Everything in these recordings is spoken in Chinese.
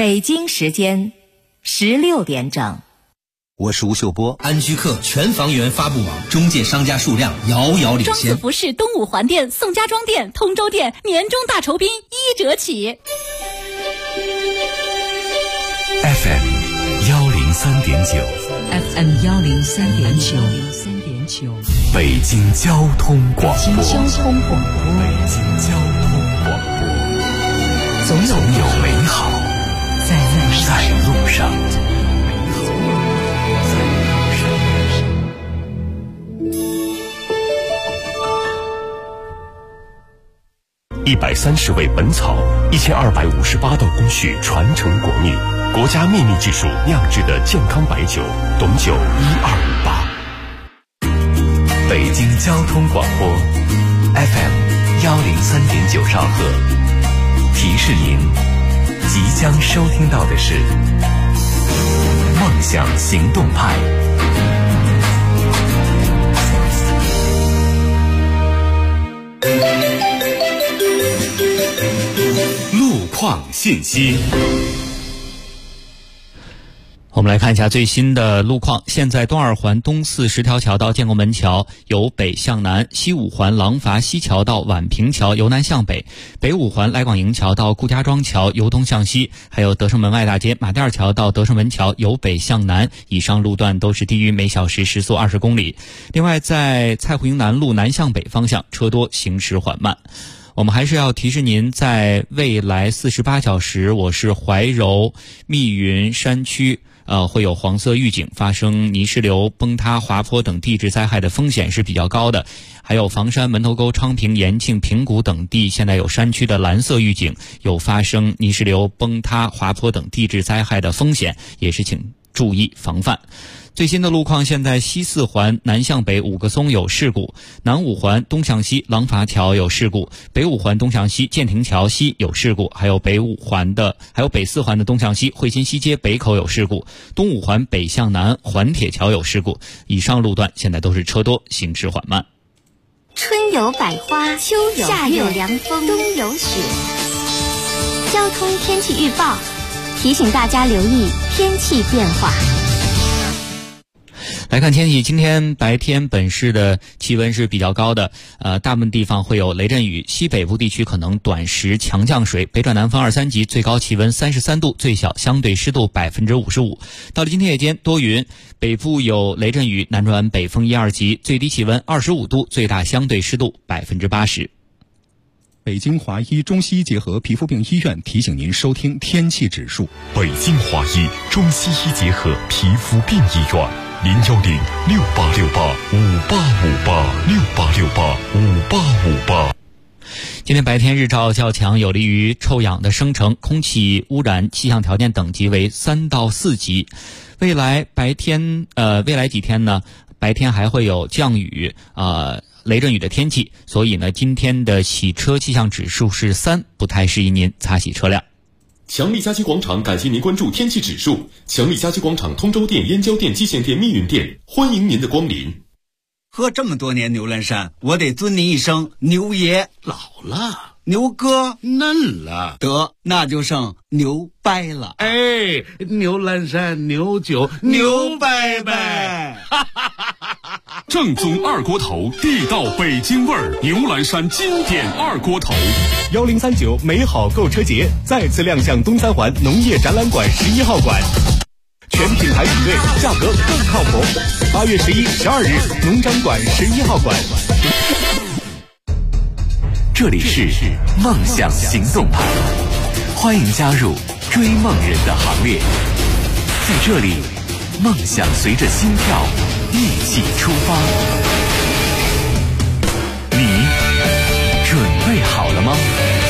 北京时间16点整。 我是吴秀波。 安居客全房源发布网，中介商家数量遥遥领先。 庄子服饰东五环店、宋家庄店、通州店年终大酬宾1折起。 FM 103.9 FM 103.9 北京交通广播。 北京交通广播，总有美好在路上。 130味本草，1258道工序传承国秘，国家秘密技术酿制的健康白酒，董酒1258。北京交通广播 FM 103.9兆赫，提示您即将收听到的是梦想行动派。路况信息。 我们来看一下最新的路况。现在东二环东四十条桥到建国门桥由北向南，西五环廊坊西桥到宛平桥由南向北，北五环来广营桥到顾家庄桥由东向西，还有德胜门外大街马甸桥到德胜门桥由北向南，以上路段都是低于每小时时速20公里。另外在蔡湖营南路南向北方向车多，行驶缓慢。我们还是要提示您，在未来48小时，我市怀柔、密云山区会有黄色预警，发生泥石流、崩塌、滑坡等地质灾害的风险是比较高的。还有房山、门头沟、昌平、延庆、平谷等地现在有山区的蓝色预警，有发生泥石流、崩塌、滑坡等地质灾害的风险，也是请注意防范。最新的路况，现在西四环南向北五个松有事故，南五环东向西廊坊桥有事故，北五环东向西建亭桥西有事故，还有北四环的东向西汇新西街北口有事故，东五环北向南环铁桥有事故。以上路段现在都是车多，行驶缓慢。 春有百花，秋有夏有凉风，冬有雪。交通天气预报提醒大家留意天气变化。 来看天气，今天白天本市的气温是比较高的，大部分地方会有雷阵雨，西北部地区可能短时强降水，北转南风2、3级，最高气温33度，最小相对湿度55%。到了今天夜间多云，北部有雷阵雨，南转北风1、2级，最低气温25度，最大相对湿度80%。 北京华医中西医结合皮肤病医院提醒您收听天气指数。 北京华医中西医结合皮肤病医院，0106868585858，68685858。 今天白天日照较强，有利于臭氧的生成，空气污染气象条件等级为3到4级。未来几天呢，白天还会有降雨雷阵雨的天气，所以呢，今天的洗车气象指数是3，不太适宜您擦洗车辆。 强力家居广场感谢您关注天气指数。强力家居广场通州店、燕郊店、蓟县店、密云店，欢迎您的光临。 喝这么多年牛栏山，我得尊您一声牛爷。 老了， 牛哥嫩了， 得那就剩牛掰了。 哎，牛栏山牛酒牛掰掰。 正宗二锅头，地道北京味儿，牛栏山经典二锅头。 1039美好购车节再次亮相东三环农业展览馆11号馆，全品牌比对，价格更靠谱。8月11、12日，农展馆11号馆。 这里是梦想行动派，欢迎加入追梦人的行列。在这里，梦想随着心跳一起出发。你准备好了吗？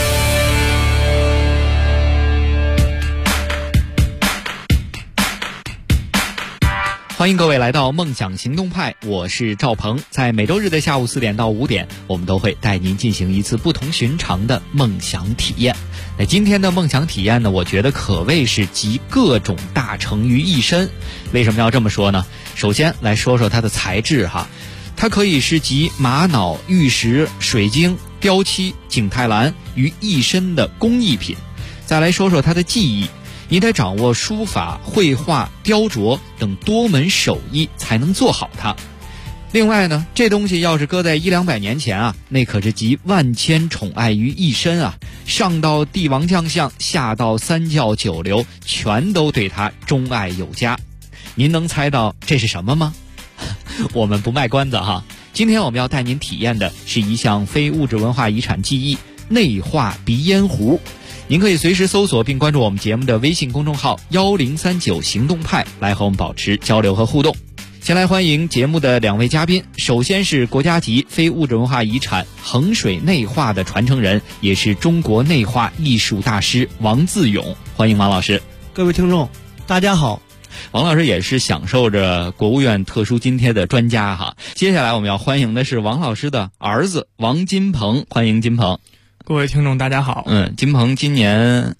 欢迎各位来到梦想行动派，我是赵鹏。在每周日的下午4点到5点，我们都会带您进行一次不同寻常的梦想体验。那今天的梦想体验呢，我觉得可谓是集各种大成于一身。为什么要这么说呢？首先来说说它的材质哈，它可以是集玛瑙、玉石、水晶、雕漆、景泰蓝于一身的工艺品。再来说说它的技艺， 你得掌握书法、绘画、雕琢等多门手艺才能做好它。另外呢，这东西要是搁在100-200年前啊，那可是集万千宠爱于一身啊，上到帝王将相，下到三教九流，全都对他钟爱有加。您能猜到这是什么吗？我们不卖关子哈，今天我们要带您体验的是一项非物质文化遗产技艺——内画鼻烟壶。您可以随时搜索并关注我们节目的微信公众号1039行动派，来和我们保持交流和互动。先来欢迎节目的2位嘉宾，首先是国家级非物质文化遗产衡水内画的传承人，也是中国内画艺术大师王自勇，欢迎王老师。 各位听众大家好。 王老师也是享受着国务院特殊津贴的专家哈。接下来我们要欢迎的是王老师的儿子王金鹏，欢迎金鹏。 各位听众大家好。 金鹏今年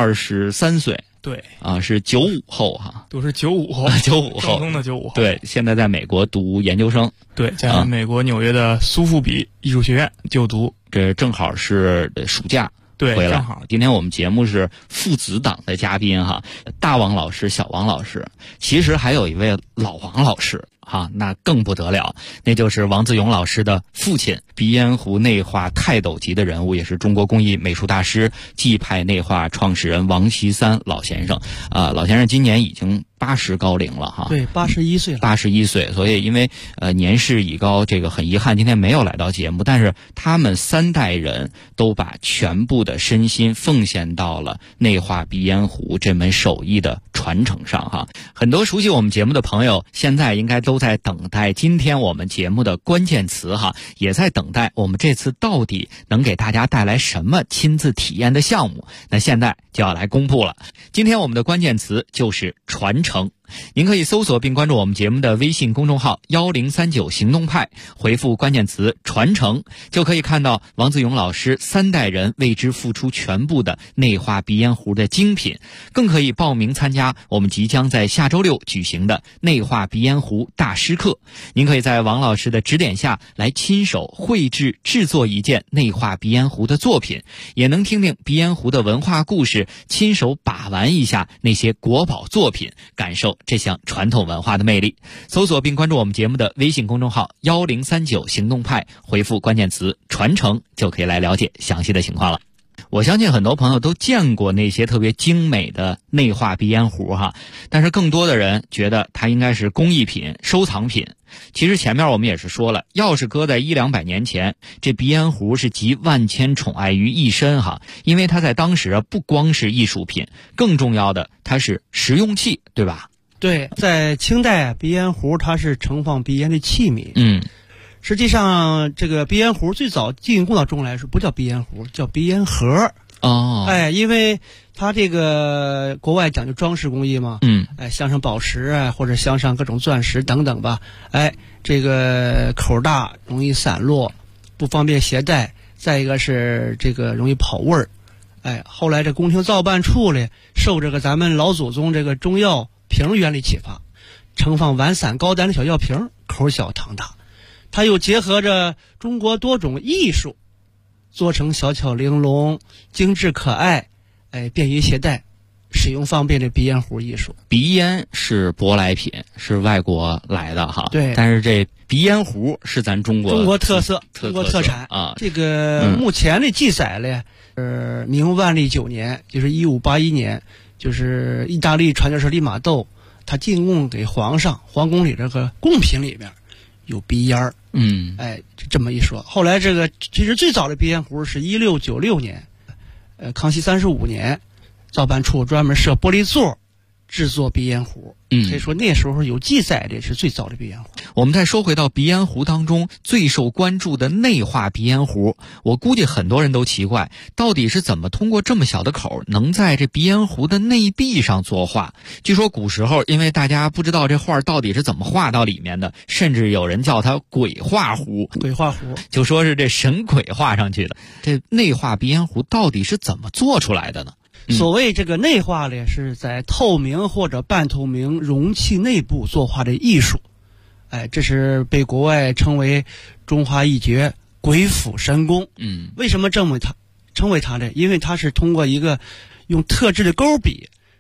23岁。 对啊，是95后哈， 都是95后 ，95后， 正宗的95后。 对，现在在美国读研究生。 对，在美国纽约的苏富比艺术学院就读。 这正好是暑假对回来。 正好。 今天我们节目是父子档的嘉宾哈，大王老师、小王老师，其实还有一位老王老师。那更不得了，那就是王自勇老师的父亲，鼻烟壶内画泰斗级的人物，也是中国工艺美术大师、纪派内画创始人王锡三老先生。老先生今年已经80高龄了哈。 对，81岁了。 81岁，所以因为年事已高，这个很遗憾今天没有来到节目，但是他们3代人都把全部的身心奉献到了内画鼻烟壶这门手艺的传承上哈。很多熟悉我们节目的朋友现在应该都在等待今天我们节目的关键词哈，也在等待我们这次到底能给大家带来什么亲自体验的项目。那现在就要来公布了，今天我们的关键词就是传承。您可以搜索并关注我们节目的微信公众号1039行动派，回复关键词传承，就可以看到王自勇老师3代人为之付出全部的内画鼻烟壶的精品，更可以报名参加我们即将在下周6举行的内画鼻烟壶大师课。您可以在王老师的指点下来亲手绘制制作一件内画鼻烟壶的作品，也能听听鼻烟壶的文化故事，亲手把玩一下那些国宝作品，感受这项传统文化的魅力。搜索并关注我们节目的微信公众号1039行动派，回复关键词传承，就可以来了解详细的情况了。我相信很多朋友都见过那些特别精美的内画鼻烟壶哈，但是更多的人觉得它应该是工艺品、收藏品。其实前面我们也是说了，要是搁在100-200年前，这鼻烟壶是集万千宠爱于一身哈，因为它在当时不光是艺术品，更重要的它是实用器，对吧？ 对，在清代鼻烟壶它是盛放鼻烟的器皿。实际上这个鼻烟壶最早进贡到中来说不叫鼻烟壶，叫鼻烟盒。因为它这个国外讲究装饰工艺嘛，镶上宝石啊，或者镶上各种钻石等等吧，这个口大，容易散落，不方便携带，再一个是这个容易跑味儿。后来这宫廷造办处呢，受这个咱们老祖宗这个中药瓶原理启发，盛放完散高单的小药瓶，口小糖大。它又结合着中国多种艺术，做成小巧玲珑、精致可爱，便于携带，使用方便的鼻烟壶艺术。 鼻烟是舶来品，是外国来的哈。 对。 但是这鼻烟壶是咱中国特色、中国特产啊。 这个目前的记载呢，明万历9年，就是1581年，就是意大利传教士利玛窦，他进贡给皇上，皇宫里这个贡品里面有鼻烟儿。这么一说，后来这个其实最早的鼻烟壶是1696年，康熙35年，造办处专门设玻璃座制作鼻烟壶。可以说那时候有记载的是最早的鼻烟壶。 我们再说回到鼻烟壶当中最受关注的内画鼻烟壶，我估计很多人都奇怪，到底是怎么通过这么小的口能在这鼻烟壶的内壁上作画。据说古时候因为大家不知道这画到底是怎么画到里面的，甚至有人叫它鬼画壶，就说是这神鬼画上去的。这内画鼻烟壶到底是怎么做出来的呢？ 所谓这个内画呢，是在透明或者半透明容器内部作画的艺术。这是被国外称为中华一绝、鬼斧神工。为什么称为它呢？因为它是通过一个用特制的钩笔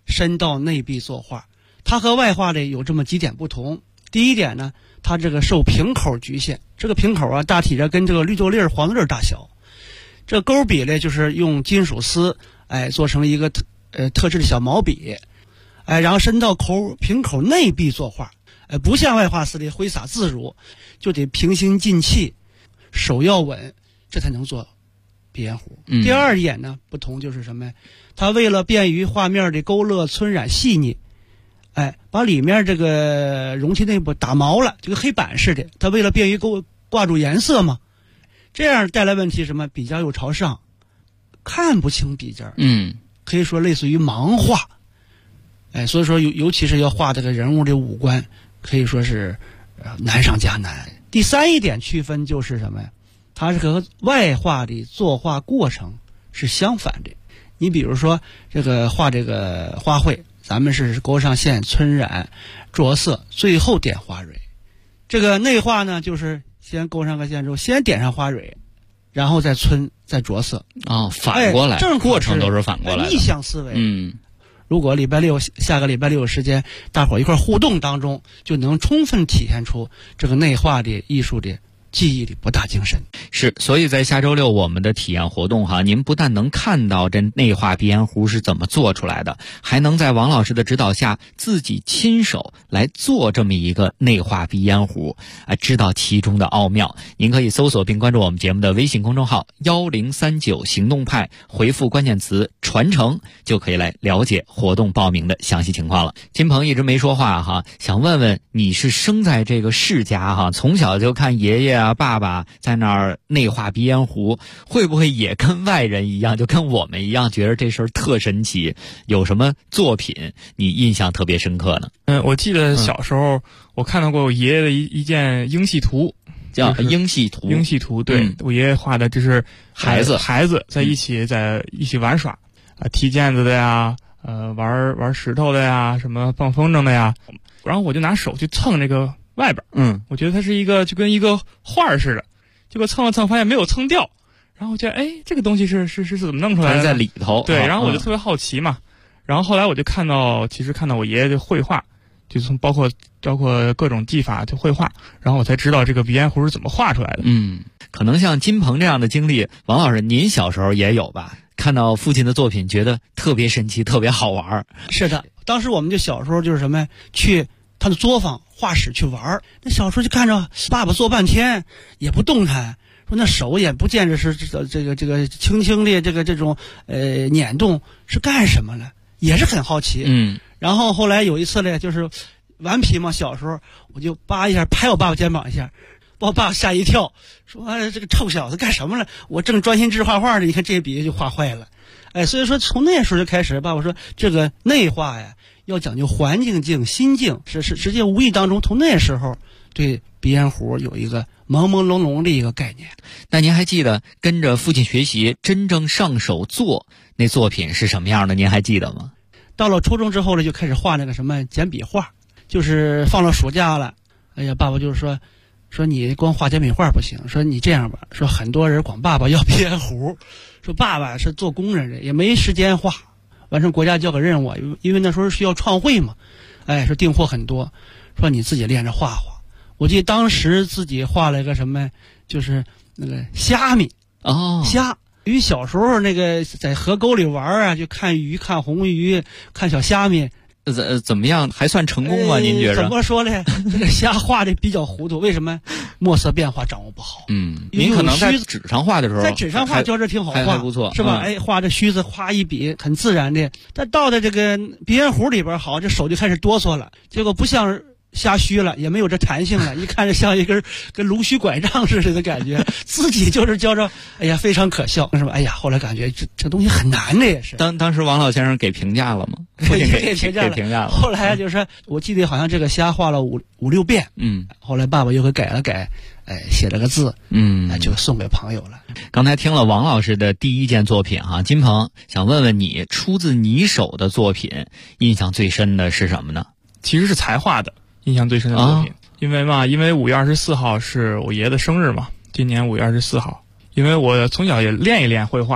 深到内壁作画。它和外画的有这么几点不同。第一点呢，它这个受平口局限，这个平口啊，大体上跟这个绿豆粒儿、黄豆粒儿大小。这钩笔呢，就是用金属丝，做成一个特制的小毛笔，然后伸到平口内壁作画，不像外画似的挥洒自如，就得平心静气，手要稳，这才能做鼻烟壶。第二点呢，不同就是什么呀？它为了便于画面的勾勒、皴染细腻，把里面这个容器内部打毛了，就跟黑板似的。它为了便于挂住颜色嘛，这样带来问题什么？笔尖又朝上，看不清笔尖。可以说类似于盲画。所以说尤其是要画这个人物的五官，可以说是难上加难。第三一点区分就是什么呀？它是和外画的作画过程是相反的。你比如说这个画这个花卉，咱们是勾上线、皴染、着色，最后点花蕊。这个内画呢，就是先勾上个线之后，先点上花蕊，然后再皴、再着色。 反过来， 正过程都是反过来的， 逆向思维。如果下个礼拜六有时间，大伙儿一块儿互动当中，就能充分体现出这个内画的艺术的技艺的博大精深。 是，所以在下周六我们的体验活动您不但能看到这内画鼻烟壶是怎么做出来的，还能在王老师的指导下自己亲手来做这么一个内画鼻烟壶，知道其中的奥妙。您可以搜索并关注我们节目的微信公众号1039行动派，回复关键词传承，就可以来了解活动报名的详细情况了。金鹏一直没说话想问问你是生在这个世家从小就看爷爷啊爸爸在那儿内画鼻烟壶，会不会也跟外人一样，就跟我们一样觉得这事儿特神奇？有什么作品你印象特别深刻呢？ 我记得小时候我看到过我爷爷的一件英系图， 叫英系图。 英系图，对，我爷爷画的就是孩子在一起玩耍，踢毽子的呀，玩石头的呀，什么放风筝的呀，然后我就拿手去蹭这个外边，我觉得它是就跟一个画似的，结果蹭了蹭发现没有蹭掉，然后我觉得这个东西是怎么弄出来的？ 在里头。 对，然后我就特别好奇嘛，然后后来我就看到我爷爷的绘画，就从包括各种技法就绘画，然后我才知道这个鼻烟壶是怎么画出来的。 可能像金鹏这样的经历，王老师您小时候也有吧？看到父亲的作品觉得特别神奇，特别好玩。 是的，当时我们就小时候就是什么去他的作坊画室去玩，那小时候就看着爸爸做半天也不动弹，说那手也不见着是这个轻轻的这种捻动是干什么呢？也是很好奇。然后后来有一次呢，就是顽皮嘛，小时候我就扒一下拍我爸爸肩膀一下，把我爸爸吓一跳，说这个臭小子干什么了？我正专心致画画呢，你看这笔就画坏了。所以说从那时候就开始，爸爸说这个内画呀要讲究环境静、心静，实际无意当中从那时候对鼻烟壶有一个朦朦胧胧的一个概念。 那您还记得跟着父亲学习真正上手做那作品是什么样的？您还记得吗？ 到了初中之后呢，就开始画那个什么简笔画，就是放了暑假了，爸爸就是说你光画简笔画不行，说你这样吧，说很多人管爸爸要鼻烟壶，说爸爸是做工人的也没时间画，完成国家交给任务，因为那时候需要创汇嘛，说订货很多，说你自己练着画画。我记得当时自己画了一个什么，就是那个虾米虾。因为小时候那个在河沟里玩就看鱼、看红鱼、看小虾米。 怎么样？还算成功吗？您觉着？ 怎么说呢？这个虾画的比较糊涂，为什么？墨色变化掌握不好。 您可能在纸上画的时候， 在纸上画觉着挺好画， 还不错， 是吧？画着须子，画一笔很自然的。但到了这个鼻烟壶里边，这手就开始哆嗦了，结果不像虾须了，也没有这弹性了，一看着像一根跟龙须拐杖似的感觉，自己就是觉着非常可笑，是吧？后来感觉这东西很难的也是。 当时王老先生给评价了吗？父亲给评价了。 后来就是我记得好像这个虾画了五六遍，后来爸爸又给改了改，写了个字，就送给朋友了。 刚才听了王老师的第一件作品金鹏想问问你，出自你手的作品印象最深的是什么呢？ 其实是才画的。印象最深的作品，因为5月24号是我爷爷的生日嘛，今年5月24号，因为我从小也练一练绘画嘛，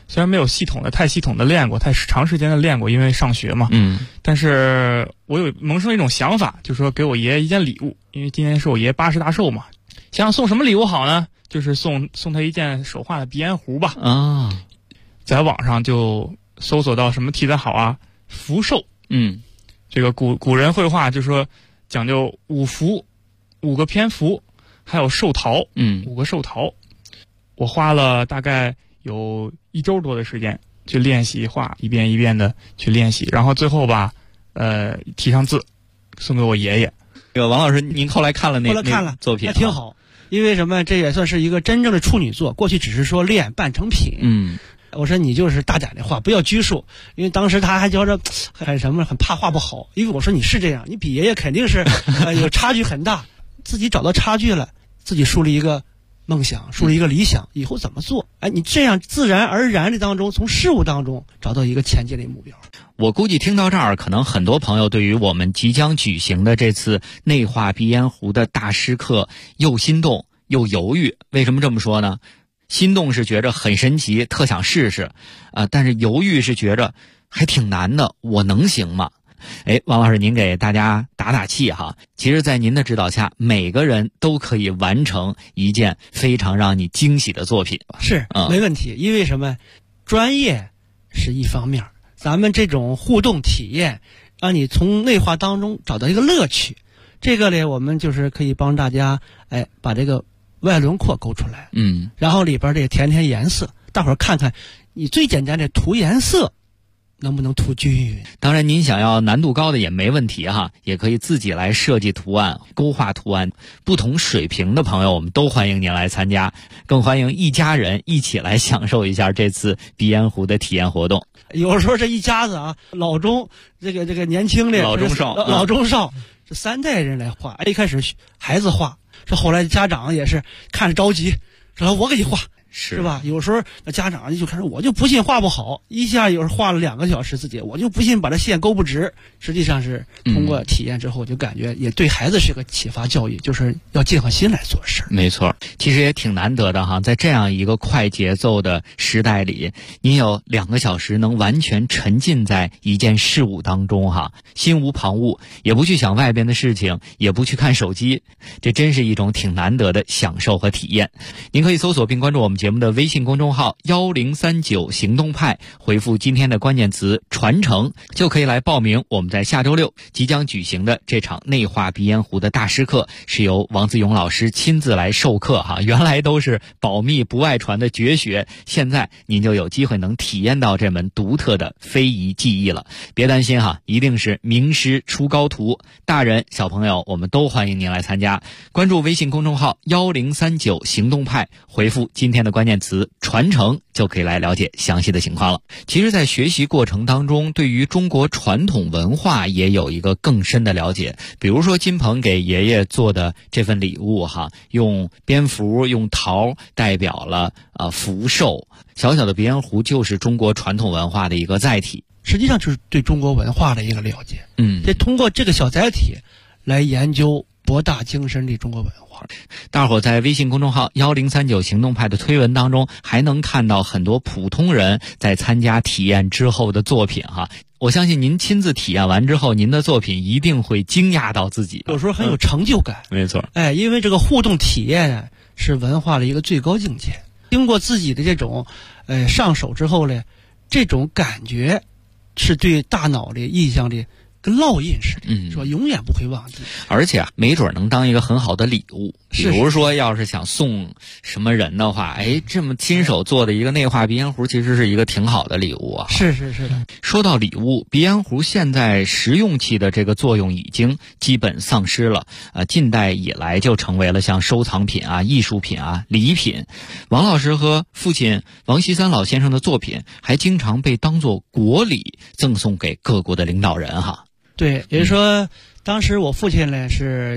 虽然没有太系统的练过，太长时间的练过，因为上学嘛，但是我有萌生了一种想法，就是说给我爷爷一件礼物，因为今年是我爷爷80大寿嘛，想送什么礼物好呢？就是送他一件手画的鼻烟壶吧。在网上就搜索到什么题材好啊，福寿。这个古人绘画就说讲究5福，5个偏福，还有寿桃，5个寿桃。我花了大概有1周多的时间去练习画，一遍一遍的去练习，然后最后吧，题上字，送给我爷爷。 这个王老师，您后来看了那作品， 还挺好。因为什么？这也算是一个真正的处女作。过去只是说练半成品。我说你就是大胆的画，不要拘束。因为当时他还觉着很怕画不好。因为我说你是这样，你比爷爷肯定是有差距很大。自己找到差距了，自己树立一个梦想，树立一个理想，以后怎么做？你这样自然而然的当中，从事物当中找到一个前进的目标。 我估计听到这儿，可能很多朋友对于我们即将举行的这次内画鼻烟壶的大师课又心动又犹豫。为什么这么说呢？心动是觉着很神奇，特想试试，但是犹豫是觉着还挺难的，我能行吗？王老师，您给大家打打气哈。其实在您的指导下，每个人都可以完成一件非常让你惊喜的作品。 是，没问题。因为什么？专业是一方面，咱们这种互动体验，让你从内画当中找到一个乐趣。这个呢，我们就是可以帮大家把这个外轮廓勾出来，然后里边这填颜色，大伙儿看看你最简单的涂颜色能不能涂均匀。 当然您想要难度高的也没问题哈，也可以自己来设计图案，勾画图案。不同水平的朋友我们都欢迎您来参加，更欢迎一家人一起来享受一下这次鼻烟壶的体验活动。 有时候这一家子老中这个年轻的老中少这3代人来画。一开始孩子画，这后来家长也是看着着急，说我给你画，是吧？有时候那家长就开始，我就不信画不好，一下有时候画了2个小时自己，我就不信把这线勾不直。实际上是通过体验之后，就感觉也对孩子是个启发教育，就是要静下心来做事。 没错，其实也挺难得的哈，在这样一个快节奏的时代里，您有2个小时能完全沉浸在一件事物当中哈，心无旁骛，也不去想外边的事情，也不去看手机，这真是一种挺难得的享受和体验。您可以搜索并关注我们节目的微信公众号1039行动派，回复今天的关键词传承，就可以来报名我们在下周6即将举行的这场内画鼻烟壶的大师课，是由王自勇老师亲自来授课哈。原来都是保密不外传的绝学，现在您就有机会能体验到这门独特的非遗技艺了。别担心哈，一定是名师出高徒，大人小朋友我们都欢迎您来参加。关注微信公众号1039行动派，回复今天的关键词传承，就可以来了解详细的情况了。其实在学习过程当中，对于中国传统文化也有一个更深的了解。比如说金鹏给爷爷做的这份礼物哈，用蝙蝠用桃代表了福寿，小小的鼻烟壶就是中国传统文化的一个载体， 实际上就是对中国文化的一个了解。这通过这个小载体来研究博大精深的中国文化。 大伙在微信公众号1039行动派的推文当中，还能看到很多普通人在参加体验之后的作品哈。我相信您亲自体验完之后，您的作品一定会惊讶到自己， 有时候很有成就感。 没错， 因为这个互动体验是文化的一个最高境界。经过自己的这种上手之后呢，这种感觉是对大脑的印象的跟烙印似的，是吧？永远不会忘记。 而且没准能当一个很好的礼物。比如说，要是想送什么人的话，这么亲手做的一个内画鼻烟壶，其实是一个挺好的礼物啊。 是的。 说到礼物，鼻烟壶现在实用器的这个作用已经基本丧失了。近代以来就成为了像收藏品啊、艺术品啊、礼品。王老师和父亲王锡三老先生的作品还经常被当作国礼赠送给各国的领导人哈。 对，也就是说，当时我父亲呢是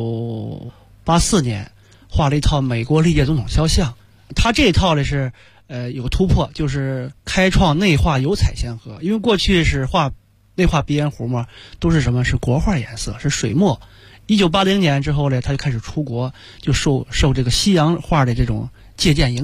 1984年画了一套美国历届总统肖像，他这一套呢是有个突破，就是开创内画油彩相合。因为过去是内画鼻烟壶嘛，都是什么？是国画颜色，是水墨。1980年之后呢，他就开始出国，就受这个西洋画的这种借鉴影响，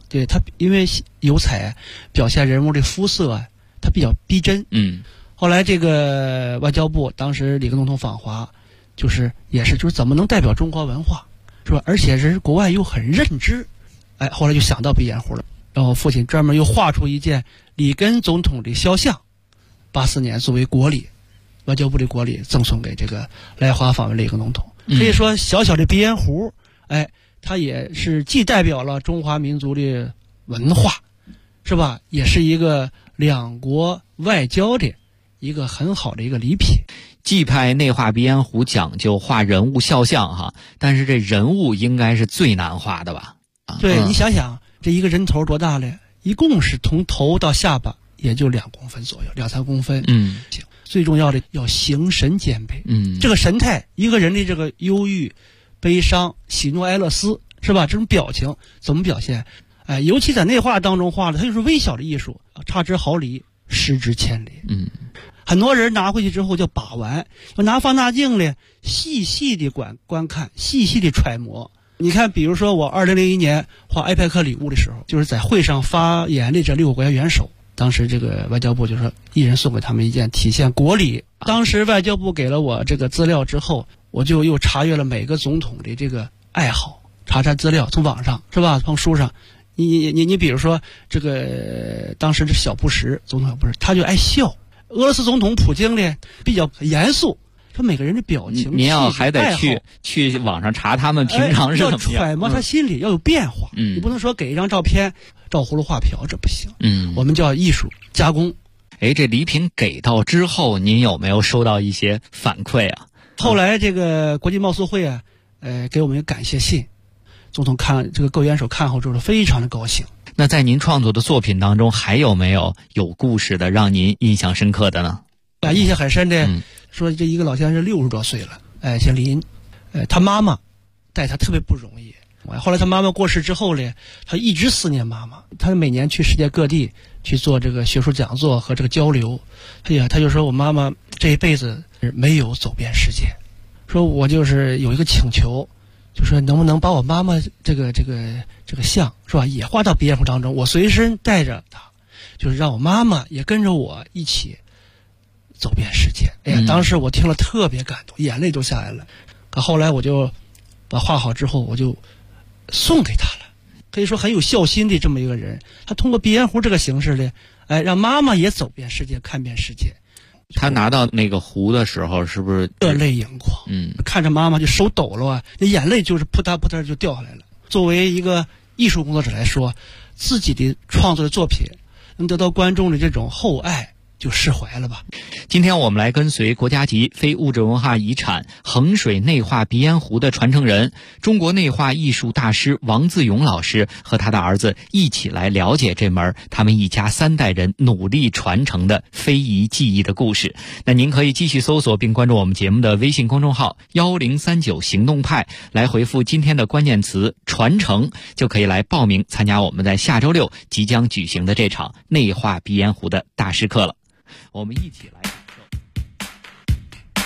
对他，因为油彩表现人物的肤色啊，它比较逼真。后来这个外交部当时里根总统访华，就是怎么能代表中国文化，是吧？而且是国外又很认知，后来就想到鼻烟壶了。然后父亲专门又画出一件里根总统的肖像，84年作为国礼，外交部的国礼赠送给这个来华访问里根总统。可以说小小的鼻烟壶，它也是既代表了中华民族的文化，是吧？也是一个两国外交的一个很好的一个礼品。 冀派内画鼻烟壶讲究画人物肖像哈，但是这人物应该是最难画的吧？ 对，你想想这一个人头多大嘞？一共是从头到下巴也就2公分左右，2-3公分。最重要的要形神兼备。这个神态，一个人的这个忧郁、悲伤、喜怒哀乐思，是吧？这种表情怎么表现？尤其在内画当中画的，它就是微小的艺术，差之毫厘，失之千里。很多人拿回去之后就把玩，要拿放大镜呢，细细的观看，细细的揣摩。你看，比如说我2001年画埃派克礼物的时候，就是在会上发言的这6个国家元首，当时这个外交部就说一人送给他们一件体现国礼。当时外交部给了我这个资料之后，我就又查阅了每个总统的这个爱好，查资料，从网上，是吧？从书上。你比如说这个当时的小布什总统，他就爱笑。俄罗斯总统普京呢比较严肃，他每个人的表情， 您要还得去网上查他们平常是怎么样， 要揣摩他心里，要有变化。你不能说给一张照片照葫芦画瓢，这不行。我们叫艺术加工。 这礼品给到之后，您有没有收到一些反馈啊？ 后来这个国际贸促会啊，给我们一个感谢信，总统看这个各元首看后之后非常的高兴。 那在您创作的作品当中，还有没有故事的让您印象深刻的呢？ 印象很深的，说这一个老先生60多岁了，姓林，他妈妈带他特别不容易。后来他妈妈过世之后呢，他一直思念妈妈。他每年去世界各地去做这个学术讲座和这个交流。他就说我妈妈这一辈子没有走遍世界，说我就是有一个请求，就说能不能把我妈妈这个像，是吧，也画到鼻烟壶当中，我随身带着它，就是让我妈妈也跟着我一起走遍世界。当时我听了特别感动，眼泪都下来了。可后来我就把画好之后，我就送给他了。可以说很有孝心的这么一个人，他通过鼻烟壶这个形式呢，让妈妈也走遍世界，看遍世界。 他拿到那个壶的时候，是不是热泪盈眶？看着妈妈就手抖了啊，那眼泪就是扑嗒扑嗒就掉下来了。作为一个艺术工作者来说，自己的创作的作品能得到观众的这种厚爱，就释怀了吧。 今天我们来跟随国家级非物质文化遗产衡水内画鼻烟壶的传承人、中国内画艺术大师王自勇老师和他的儿子一起来了解这门他们一家3代人努力传承的非遗技艺的故事。那您可以继续搜索并关注我们节目的微信公众号1039行动派，来回复今天的关键词传承，就可以来报名参加我们在下周6即将举行的这场内画鼻烟壶的大师课了。我们一起来感受。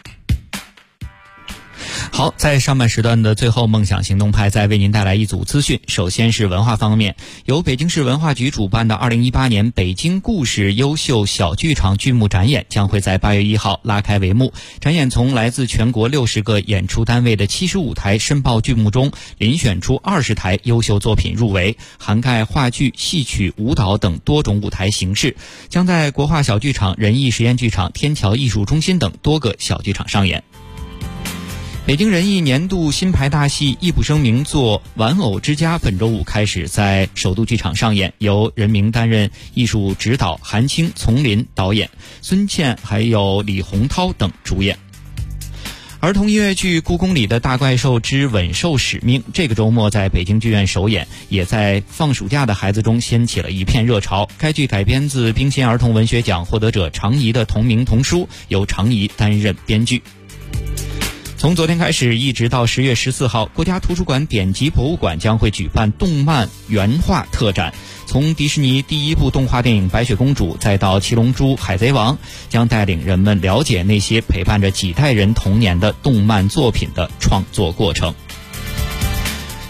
好，在上半时段的最后，梦想行动派再为您带来一组资讯。首先是文化方面，由北京市文化局主办的2018年北京故事优秀小剧场剧目展演将会在8月1号拉开帷幕。展演从来自全国60个演出单位的75台申报剧目中遴选出20台优秀作品入围，涵盖话剧、戏曲、舞蹈等多种舞台形式，将在国画小剧场、人艺实验剧场、天桥艺术中心等多个小剧场上演。北京人艺年度新牌大戏易卜生名作《玩偶之家》本周5开始在首都剧场上演，由任明担任艺术指导，韩青、丛林导演，孙茜还有李洪涛等主演。儿童音乐剧《故宫里的大怪兽之吻兽使命》这个周末在北京剧院首演，也在放暑假的孩子中掀起了一片热潮。该剧改编自冰心儿童文学奖获得者常怡的同名童书，由常怡担任编剧。从昨天开始一直到10月14号，国家图书馆典籍博物馆将会举办动漫原画特展，从迪士尼第一部动画电影《白雪公主》再到《七龙珠》《海贼王》，将带领人们了解那些陪伴着几代人童年的动漫作品的创作过程。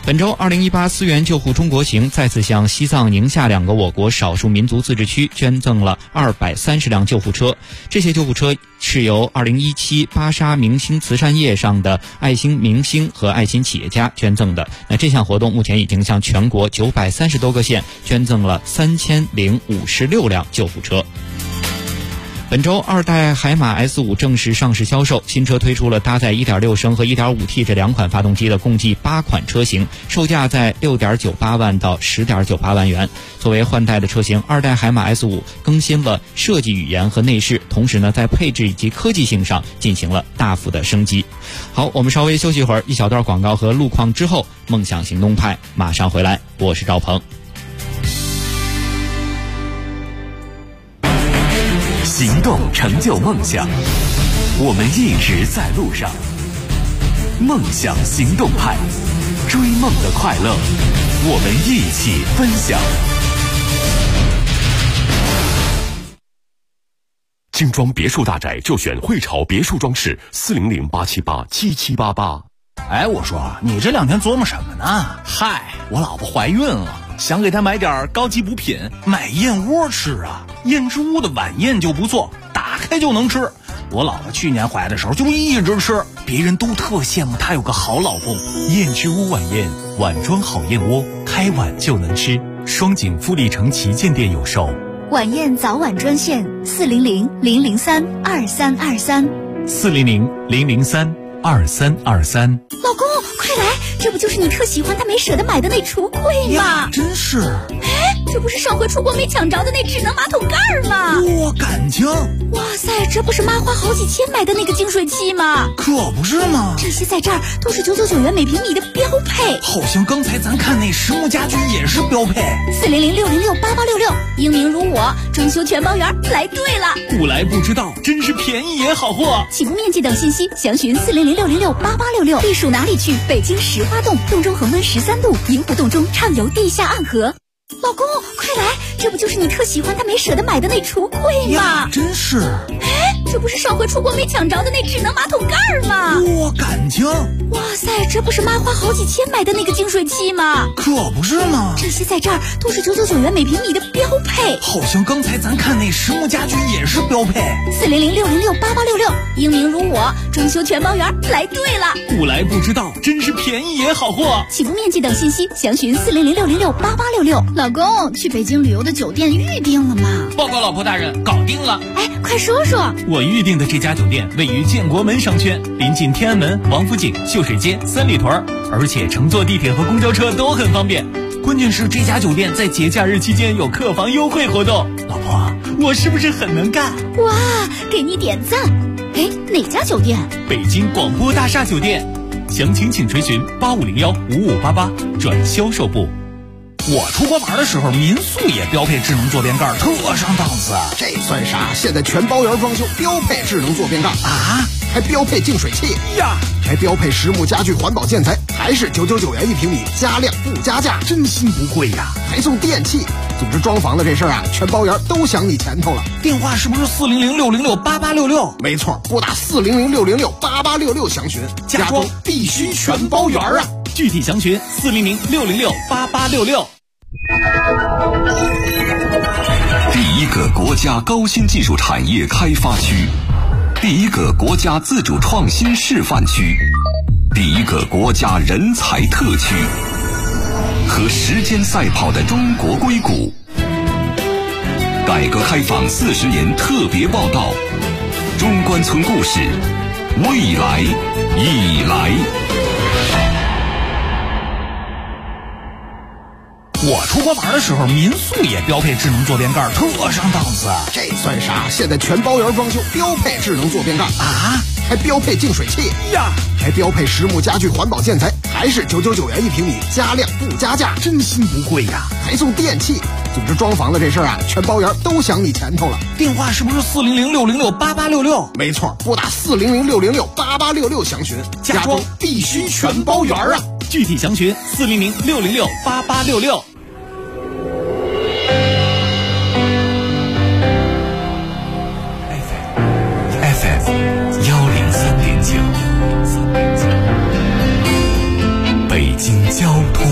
本周2018思源救护中国行再次向西藏、宁夏2个我国少数民族自治区捐赠了230辆救护车。这些救护车是由2017巴沙明星慈善夜上的爱心明星和爱心企业家捐赠的。那这项活动目前已经向全国930多个县捐赠了3056辆救护车。本周2代海马 S5 正式上市销售，新车推出了搭载 1.6 升和 1.5T 这2款发动机的共计8款车型，售价在 6.98 万到 10.98 万元。作为换代的车型，2代海马 S5 更新了设计语言和内饰，同时呢在配置以及科技性上进行了大幅的升级。好，我们稍微休息一会儿，一小段广告和路况之后，梦想行动派马上回来，我是赵鹏。 行动成就梦想，我们一直在路上。梦想行动派，追梦的快乐，我们一起分享。 精装别墅大宅就选汇潮别墅装饰，400-878-7788。 哎，我说你这2天琢磨什么呢？嗨，我老婆怀孕了，想给她买点高级补品，买燕窝吃啊。燕之屋的晚宴就不错，打开就能吃。我老婆去年怀的时候就一直吃，别人都特羡慕她有个好老公。 燕之屋晚宴，碗装好燕窝，开碗就能吃。双井富力城旗舰店有售。 晚宴早晚专线400-003-2323。 400-003-2323。 老公，快来，这不就是你特喜欢但没舍得买的那橱柜吗？ 真是。 哎，这不是上回出国没抢着的那智能马桶盖吗？ 哇，感情！ 哇塞，这不是妈花好几千买的那个净水器吗？ 可不是吗？ 这些在这儿都是999元每平米的标配。 好像刚才咱看那实木家居也是标配。 400-606-8866，英明如我，装修全包圆，来对了。 不来不知道，真是便宜也好货。 起步面积等信息详询400-606-8866。避暑哪里去？北京石花洞，洞中恒温13度，银湖洞中畅游地下暗河。老公，快来，这不就是你特喜欢但没舍得买的那橱柜吗？ 真是。 哎，这不是上回出国没抢着的那智能马桶盖吗？ 哇，感情！ 哇塞，这不是妈花好几千买的那个净水器吗？ 可不是吗？ 这些在这儿都是999元每平米的标配。 好像刚才咱看那实木家居也是标配。 400-606-8866，英明如我，装修全包圆，来对了。 不来不知道，真是便宜也好货。 起步面积等信息详询400-606-8866。老公，去北京旅游的酒店预定了吗？ 报告老婆大人，搞定了。 哎，快说说。 我预定的这家酒店位于建国门商圈，临近天安门、王府井、秀水街、三里屯，而且乘坐地铁和公交车都很方便。关键是这家酒店在节假日期间有客房优惠活动。老婆，我是不是很能干？ 哇，给你点赞。哎，哪家酒店？ 北京广播大厦酒店。详情请垂询8501-5588转销售部。我出国玩的时候，民宿也标配智能坐便盖，特上档次。 这算啥？现在全包圆装修，标配智能坐便盖啊， 还标配净水器呀， 还标配实木家具环保建材，还是999元1平米，加量不加价， 真心不贵呀！ 还送电器。总之装潢的这事儿啊，全包圆都想你前头了。 电话是不是400-606-8866？ 没错，拨打400-606-8866详询。 家装必须全包圆啊！具体详询400-606-8866。 第一个国家高新技术产业开发区，第一个国家自主创新示范区，第一个国家人才特区，和时间赛跑的中国硅谷。改革开放40年特别报道，中关村故事，未来已来。 我出国玩的时候，民宿也标配智能坐便盖，特上档次。 这算啥？现在全包圆装修，标配智能坐便盖啊， 还标配净水器呀， 还标配实木家具环保建材，还是999元1平米，加量不加价， 真心不贵呀！ 还送电器。总之装潢的这事儿啊，全包圆都想你前头了。 电话是不是400-606-8866？ 没错，拨打400-606-8866详询。 家装必须全包圆啊！具体详询400-606-8866。 北京交通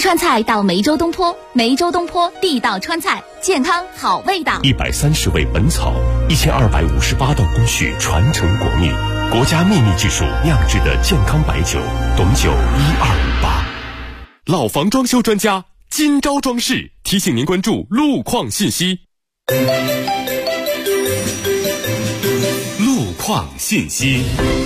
川菜到梅州东坡，梅州东坡地道川菜，健康好味道。 130味本草，1258道工序传承国秘，国家秘密技术酿制的健康白酒，董酒1258。 老房装修专家金招装饰提醒您关注路况信息。 路况信息。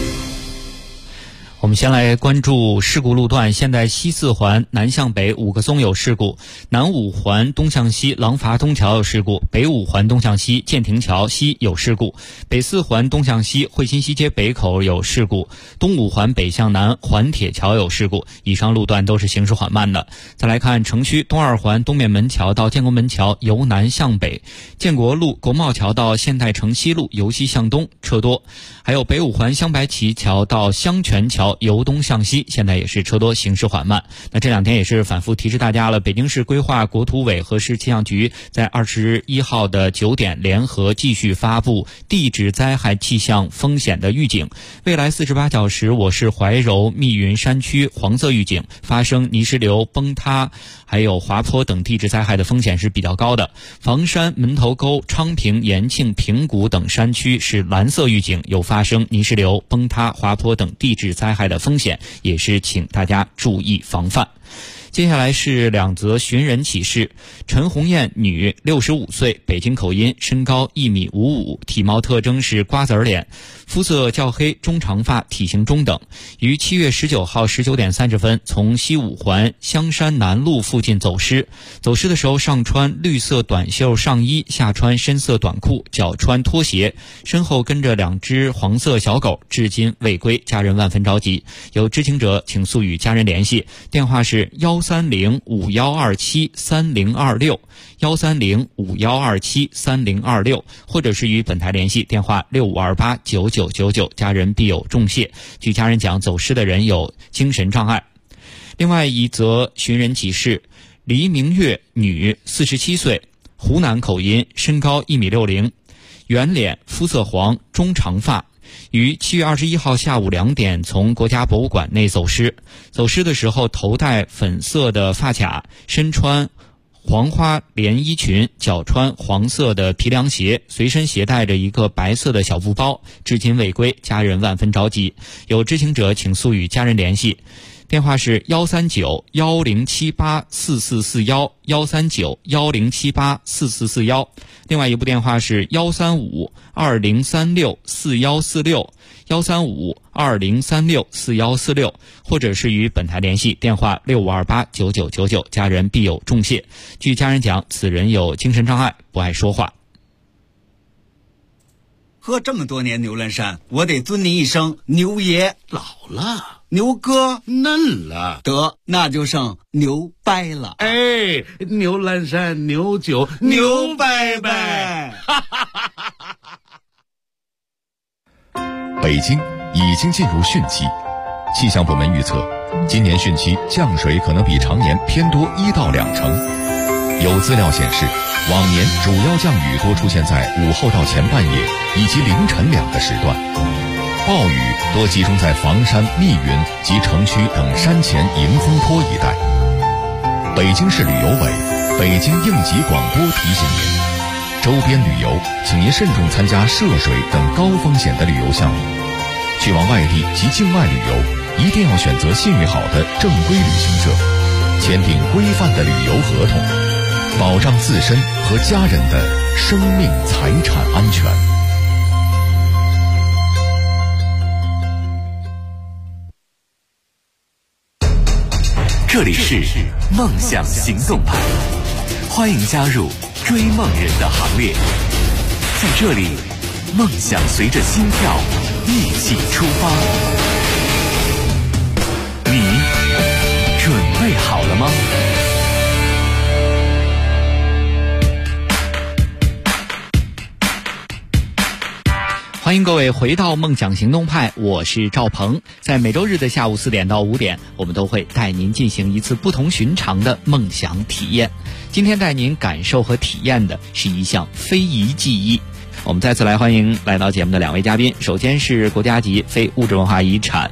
我们先来关注事故路段，现在西四环南向北5个松有事故，南五环东向西廊坊东桥有事故，北五环东向西建亭桥西有事故，北四环东向西汇新西街北口有事故，东五环北向南环铁桥有事故。以上路段都是行驶缓慢的。再来看城区东二环东面门桥到建国门桥由南向北，建国路国贸桥到现代城西路由西向东车多，还有北五环香白旗桥到香泉桥由东向西，现在也是车多，行驶缓慢。那这两天也是反复提示大家了，北京市规划国土委和市气象局在21号的9点联合继续发布地质灾害气象风险的预警。未来48小时，我市怀柔、密云山区黄色预警，发生泥石流、崩塌还有滑坡等地质灾害的风险是比较高的。房山、门头沟、昌平、延庆、平谷等山区是蓝色预警，有发生泥石流、崩塌、滑坡等地质灾害的风险，也是请大家注意防范。接下来是2则寻人启事。陈红艳，女，65岁，北京口音，身高1.55米，体貌特征是瓜子脸，肤色较黑，中长发，体型中等。于7月19号19点30分从西五环香山南路附近走失。走失的时候上穿绿色短袖上衣，下穿深色短裤，脚穿拖鞋，身后跟着2只黄色小狗，至今未归，家人万分着急。有知情者请速与家人联系，电话是13051273026 13051273026，或者是与本台联系，电话65289999，家人必有重谢。据家人讲，走失的人有精神障碍。另外一则寻人启事，黎明月，女，47岁，湖南口音，身高1.60米，圆脸，肤色黄，中长发，于7月21号下午2点从国家博物馆内走失。走失的时候头戴粉色的发卡，身穿黄花连衣裙，脚穿黄色的皮凉鞋，随身携带着一个白色的小布包，至今未归，家人万分着急。有知情者请速与家人联系，电话是13910784441 13910784441，另外一部电话是13520364146 13520364146，或者是与本台联系，电话65289999，家人必有重谢。据家人讲，此人有精神障碍，不爱说话。 喝这么多年牛栏山，我得尊你一声牛爷。 老了， 牛哥嫩了， 得那就剩牛掰了。 哎，牛栏山牛酒牛掰掰。 北京已经进入汛期，气象部门预测，今年汛期降水可能比常年偏多1到2成。有资料显示，往年主要降雨多出现在午后到前半夜以及凌晨2个时段，暴雨多集中在房山、密云及城区等山前迎风坡一带。北京市旅游委、北京应急广播提醒您，周边旅游请您慎重参加涉水等高风险的旅游项目。去往外地及境外旅游，一定要选择信誉好的正规旅行社，签订规范的旅游合同，保障自身和家人的生命财产安全。 这里是梦想行动派，欢迎加入追梦人的行列。在这里，梦想随着心跳一起出发。你准备好了吗？ 欢迎各位回到梦想行动派，我是赵鹏。在每周日的下午4点到5点，我们都会带您进行一次不同寻常的梦想体验。今天带您感受和体验的是一项非遗技艺。我们再次来欢迎来到节目的2位嘉宾，首先是国家级非物质文化遗产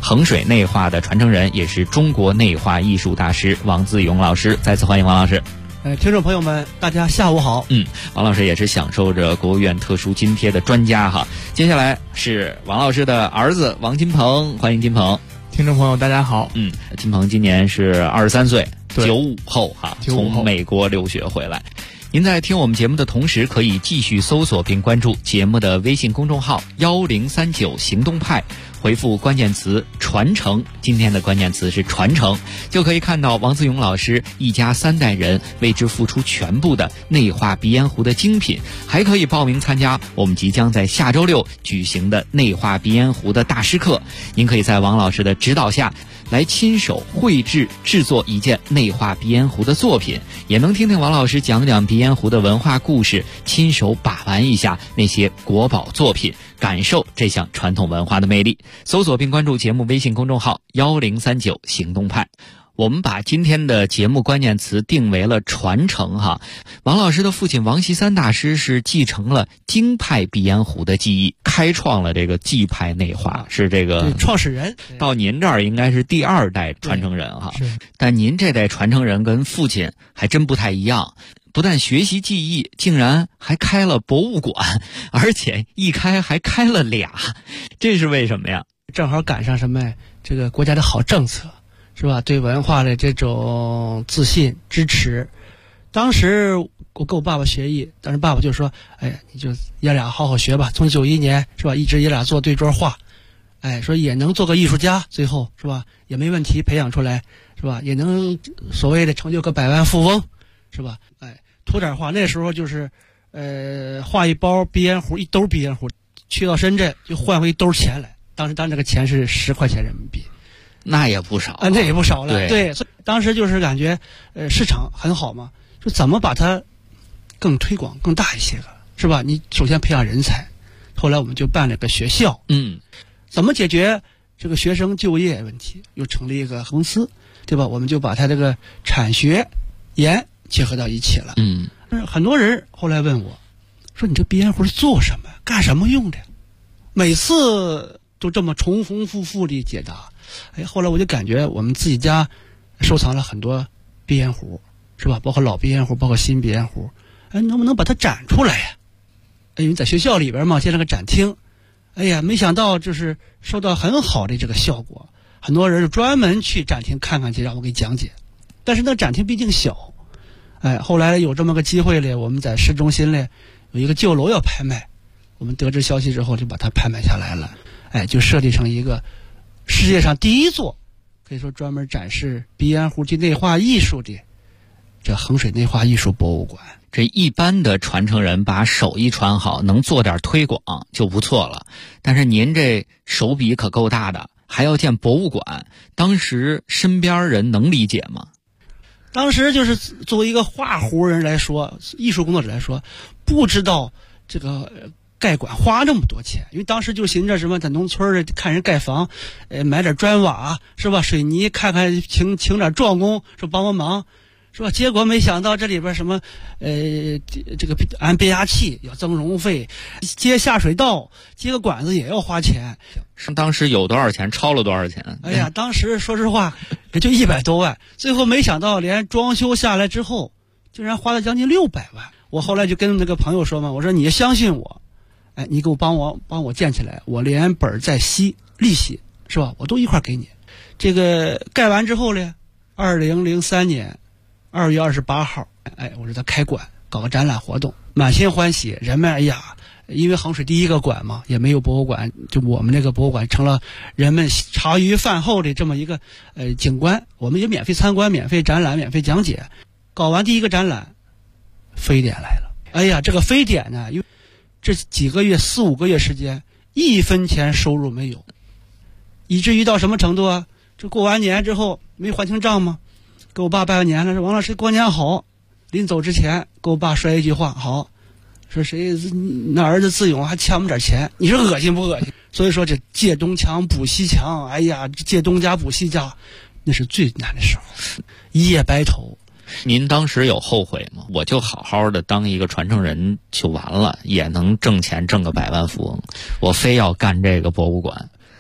衡水内画的传承人，也是中国内画艺术大师王自勇老师。再次欢迎王老师。 听众朋友们，大家下午好。 王老师也是享受着国务院特殊津贴的专家哈。接下来是王老师的儿子王金鹏，欢迎金鹏。 听众朋友大家好。 金鹏今年是23岁，95后哈，从美国留学回来。您在听我们节目的同时，可以继续搜索并关注节目的微信公众号1039行动派，回复关键词传承，今天的关键词是传承，就可以看到王自勇老师一家3代人为之付出全部的内画鼻烟壶的精品，还可以报名参加我们即将在下周6举行的内画鼻烟壶的大师课。您可以在王老师的指导下来亲手绘制制作一件内画鼻烟壶的作品，也能听听王老师讲讲鼻烟壶的文化故事，亲手把玩一下那些国宝作品，感受这项传统文化的魅力。搜索并关注节目微信公众号1039行动派。我们把今天的节目关键词定为了传承哈。王老师的父亲王锡三大师是继承了京派鼻烟壶的技艺，开创了这个冀派内画，是这个创始人。 到您这儿应该是第2代传承人哈。但您这代传承人跟父亲还真不太一样，不但学习技艺，竟然还开了博物馆，而且一开还开了俩，这是为什么呀？ 正好赶上什么这个国家的好政策，是吧？对文化的这种自信支持。当时我跟我爸爸学艺，当时爸爸就说：“哎，你就爷俩好好学吧。”从91年是吧，一直爷俩做对桌画，说也能做个艺术家，最后是吧，也没问题，培养出来是吧，也能所谓的成就个百万富翁，是吧？图点画，那时候就是画一包鼻烟壶，一兜鼻烟壶，去到深圳就换回一兜钱来。当时这个钱是10块钱人民币。 那也不少那也不少了。对，所以当时就是感觉市场很好嘛，就怎么把它更推广更大一些了，是吧？你首先培养人才，后来我们就办了个学校，怎么解决这个学生就业问题，又成立一个公司，对吧？我们就把它这个产学研结合到一起了。很多人后来问我说：“你这鼻烟壶是做什么干什么用的？”每次都这么重复复地解答。后来我就感觉我们自己家收藏了很多鼻烟壶，是吧？包括老鼻烟壶，包括新鼻烟壶，能不能把它展出来呀？因为在学校里边嘛，建了个展厅，没想到就是收到很好的这个效果，很多人就专门去展厅看看去，让我给讲解。但是那个展厅毕竟小，后来有这么个机会了，我们在市中心呢有一个旧楼要拍卖，我们得知消息之后就把它拍卖下来了，就设计成一个世界上第一座可以说专门展示鼻烟壶及内画艺术的这衡水内画艺术博物馆。 这一般的传承人把手艺传好，能做点推广就不错了，但是您这手笔可够大的，还要建博物馆，当时身边人能理解吗？ 当时就是作为一个画壶人来说，艺术工作者来说，不知道这个盖馆花那么多钱，因为当时就寻着什么在农村看人盖房，买点砖瓦是吧，水泥，看看请点壮工说帮帮忙是吧？结果没想到这里边什么这个安变压器要增容费，接下水道接个管子也要花钱。 当时有多少钱，超了多少钱？ 当时说实话也就100多万，最后没想到连装修下来之后竟然花了将近600万。我后来就跟那个朋友说嘛，我说你相信我，你给我帮我建起来，我连本再息利息是吧，我都一块给你。这个盖完之后呢，2003年2月28号，我说他开馆搞个展览活动，满心欢喜，人们因为衡水第一个馆嘛，也没有博物馆，就我们这个博物馆成了人们茶余饭后的这么一个景观，我们也免费参观、免费展览、免费讲解。搞完第一个展览，非典来了。这个非典呢，因为这几个月4、5个月时间1分钱收入没有，以至于到什么程度啊？这过完年之后没还清账吗？给我爸拜个年了，说王老师过年好。临走之前给我爸说一句话，好，说谁那儿子自勇还欠我们点钱，你说恶心不恶心？所以说这借东墙补西墙，借东家补西家，那是最难的时候，一夜白头。 您当时有后悔吗？我就好好的当一个传承人就完了，也能挣钱，挣个百万富翁，我非要干这个博物馆。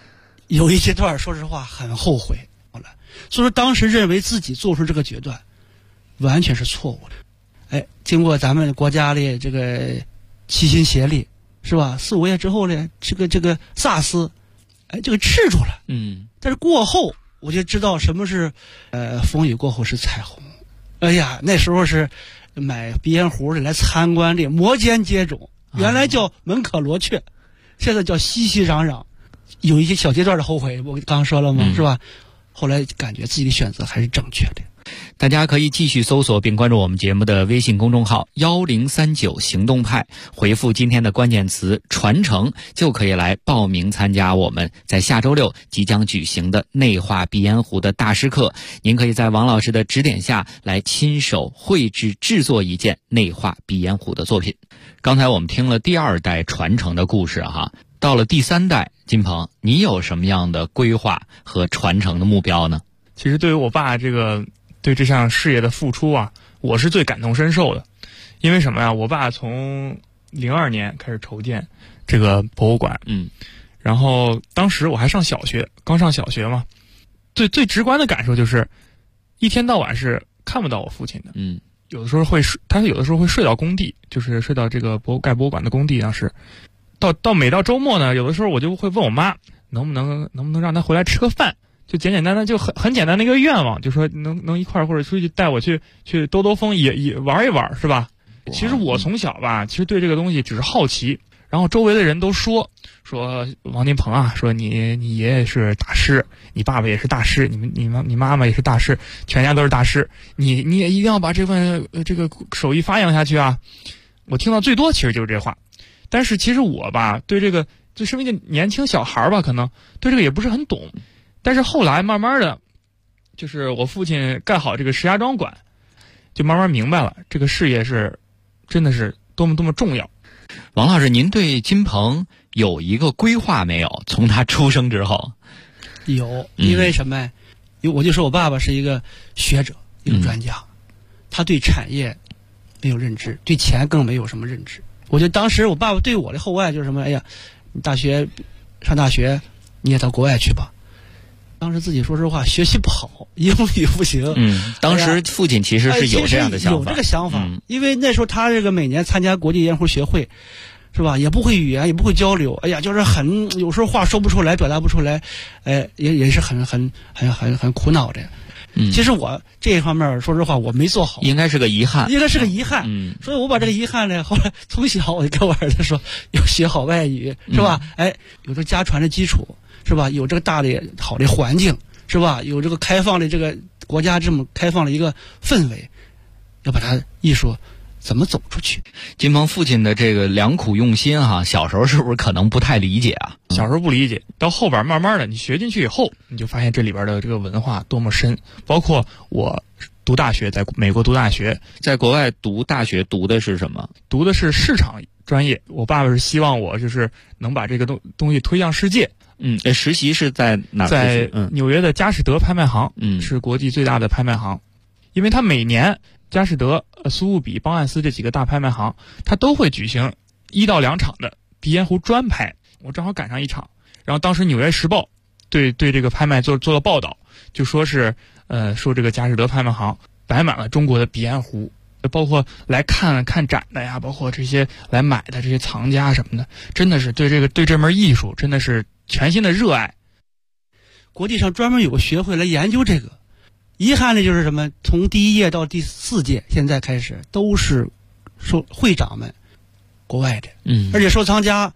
有一阶段说实话很后悔了，所以说当时认为自己做出这个决断完全是错误的。哎，经过咱们国家的这个齐心协力，是吧？4、5月之后呢，这个萨斯，哎，这个治住了。但是过后我就知道什么是风雨过后是彩虹。哎呀，那时候是买鼻烟壶的来参观的摩肩接踵，原来叫门可罗雀，现在叫熙熙攘攘。有一些小阶段的后悔，我刚说了吗？是吧？后来感觉自己的选择还是正确的。 大家可以继续搜索并关注我们节目的微信公众号1039行动派，回复今天的关键词传承，就可以来报名参加我们在下周6即将举行的内化鼻烟壶的大师课。您可以在王老师的指点下来亲手绘制制作一件内化鼻烟壶的作品。刚才我们听了第2代传承的故事哈，到了第3代，金鹏，你有什么样的规划和传承的目标呢？ 其实对于我爸对这项事业的付出啊，我是最感同身受的。因为什么呀？我爸从02年开始筹建这个博物馆，然后当时我还上小学，刚上小学嘛，最直观的感受就是一天到晚是看不到我父亲的。有的时候他有的时候会睡到工地，就是睡到这个盖博物馆的工地。当时每到周末呢，有的时候我就会问我妈，能不能让他回来吃个饭。就简简单单，就很简单的一个愿望，就说能一块儿或者出去带我去兜风，也玩一玩，是吧？其实我从小吧，其实对这个东西只是好奇，然后周围的人都说王金鹏啊，说你爷爷是大师，你爸爸也是大师，你妈妈也是大师，全家都是大师，你也一定要把这份这个手艺发扬下去啊！我听到最多其实就是这话，但是其实我吧，对这个就身为一个年轻小孩吧，可能对这个也不是很懂。但是后来慢慢的，就是我父亲盖好这个石家庄馆，就慢慢明白了这个事业是真的是多么重要。 王老师，您对金鹏有一个规划没有？从他出生之后， 有，因为什么呀？我就说我爸爸是一个学者，一个专家，他对产业没有认知，对钱更没有什么认知。我觉得当时我爸爸对我的厚爱就是什么？哎呀，你上大学你也到国外去吧。当时自己说实话学习不好，英语不行。 当时父亲其实是有这样的想法， 有这个想法。因为那时候他这个每年参加国际烟壶协会，是吧？也不会语言，也不会交流。哎呀，就是有时候话说不出来，表达不出来，也是很苦恼的。其实我这一方面说实话我没做好， 应该是个遗憾。 所以我把这个遗憾呢，后来从小我就跟我儿子说，要学好外语，是吧？有这家传的基础。是吧？有这个大的好的环境，是吧？有这个开放的这个国家这么开放的一个氛围，要把它艺术怎么走出去？ 金鹏父亲的这个良苦用心哈，小时候是不是可能不太理解啊？ 小时候不理解，到后边慢慢的你学进去以后，你就发现这里边的这个文化多么深。包括我读大学，在美国读大学， 在国外读大学读的是什么？ 读的是市场专业。我爸爸是希望我就是能把这个东西推向世界。 实习是在哪儿？ 在纽约的佳士得拍卖行，是国际最大的拍卖行。因为他每年佳士得、苏富比、邦艾斯这几个大拍卖行，他都会举行1到2场的鼻烟壶专拍。我正好赶上一场，然后当时《纽约时报》对这个拍卖做了报道，就说是说这个佳士得拍卖行摆满了中国的鼻烟壶，包括来看展的呀，包括这些来买的这些藏家什么的，真的是对这门艺术真的是全心的热爱。 国际上专门有个学会来研究这个。遗憾的就是什么？从第1届到第4届，现在开始都是会长们国外的，而且收藏家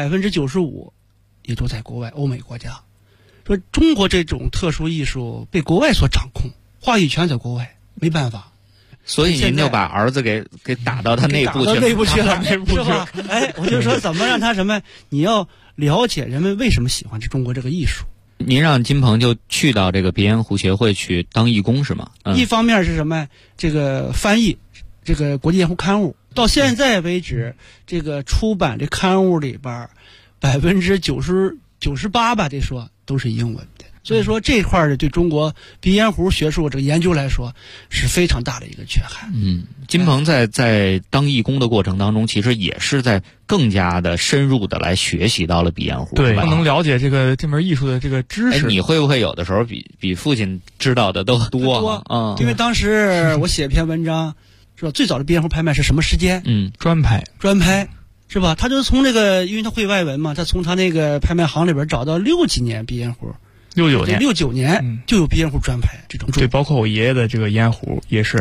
95%也都在国外欧美国家。说中国这种特殊艺术被国外所掌控，话语权在国外，没办法。 所以您就把儿子给打到他内部去了， 是吧？我就说怎么让他什么？你要了解人们为什么喜欢中国这个艺术。 您让金鹏就去到这个鼻烟壶协会去当义工是吗？ 一方面是什么？这个翻译这个国际烟壶刊物，到现在为止，这个出版的刊物里边98%吧，得说都是英文的。 所以说这块儿对中国鼻烟壶学术这个研究来说是非常大的一个缺憾。 金鹏在当义工的过程当中，其实也是在更加的深入的来学习到了鼻烟壶， 对，能了解这门艺术的这个知识。 你会不会有的时候比父亲知道的都多？ 因为当时我写一篇文章，是吧？最早的鼻烟壶拍卖是什么时间？ 专拍。 是吧？他就是从这个，因为他会外文嘛，他从他那个拍卖行里边找到60几年鼻烟壶，69年就有鼻烟壶专拍这种。 对，包括我爷爷的这个烟壶也是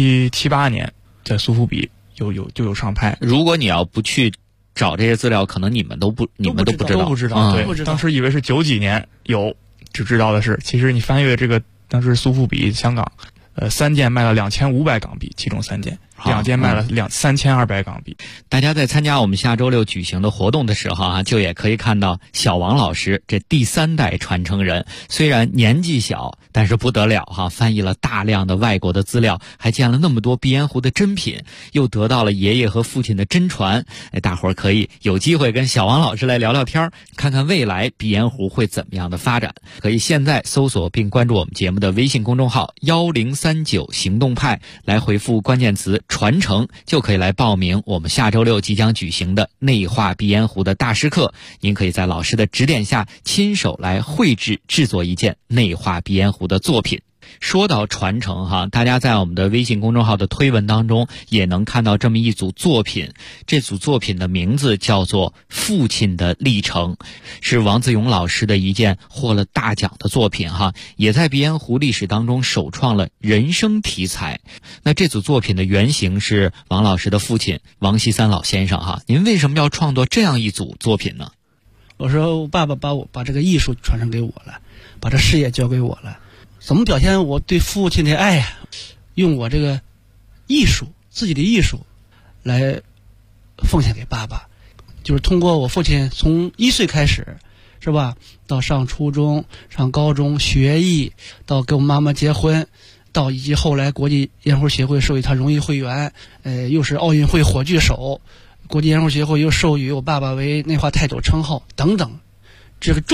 78年在苏富比就有上拍。 如果你要不去找这些资料，可能你们都不知道。 对，当时以为是90几年有，只知道的是，其实你翻阅这个当时苏富比香港，3件卖了2500港币，其中3件。2件卖了3200港币。 大家在参加我们下周6举行的活动的时候就也可以看到小王老师这第3代传承人，虽然年纪小，但是不得了翻译了大量的外国的资料，还见了那么多鼻烟壶的珍品，又得到了爷爷和父亲的真传。大伙儿可以有机会跟小王老师来聊聊天，看看未来鼻烟壶会怎么样的发展。可以现在搜索并关注我们节目的微信公众号1039行动派，来回复关键词传承，就可以来报名我们下周6即将举行的内化鼻烟壶的大师课。您可以在老师的指点下亲手来绘制制作一件内化鼻烟壶的作品。说到传承大家在我们的微信公众号的推文当中也能看到这么一组作品，这组作品的名字叫做《父亲的历程》，是王自勇老师的一件获了大奖的作品也在鼻烟壶历史当中首创了人生题材。那这组作品的原型是王老师的父亲王锡三老先生您为什么要创作这样一组作品呢？ 我说我爸爸把这个艺术传承给我了，把这事业交给我了，怎么表现我对父亲的爱用我这个艺术，自己的艺术来奉献给爸爸，就是通过我父亲从1岁开始，是吧，到上初中上高中学艺，到跟我妈妈结婚，到以及后来国际烟壶协会授予他荣誉会员，又是奥运会火炬手，国际烟壶协会又授予我爸爸为内化泰斗称号等等，这个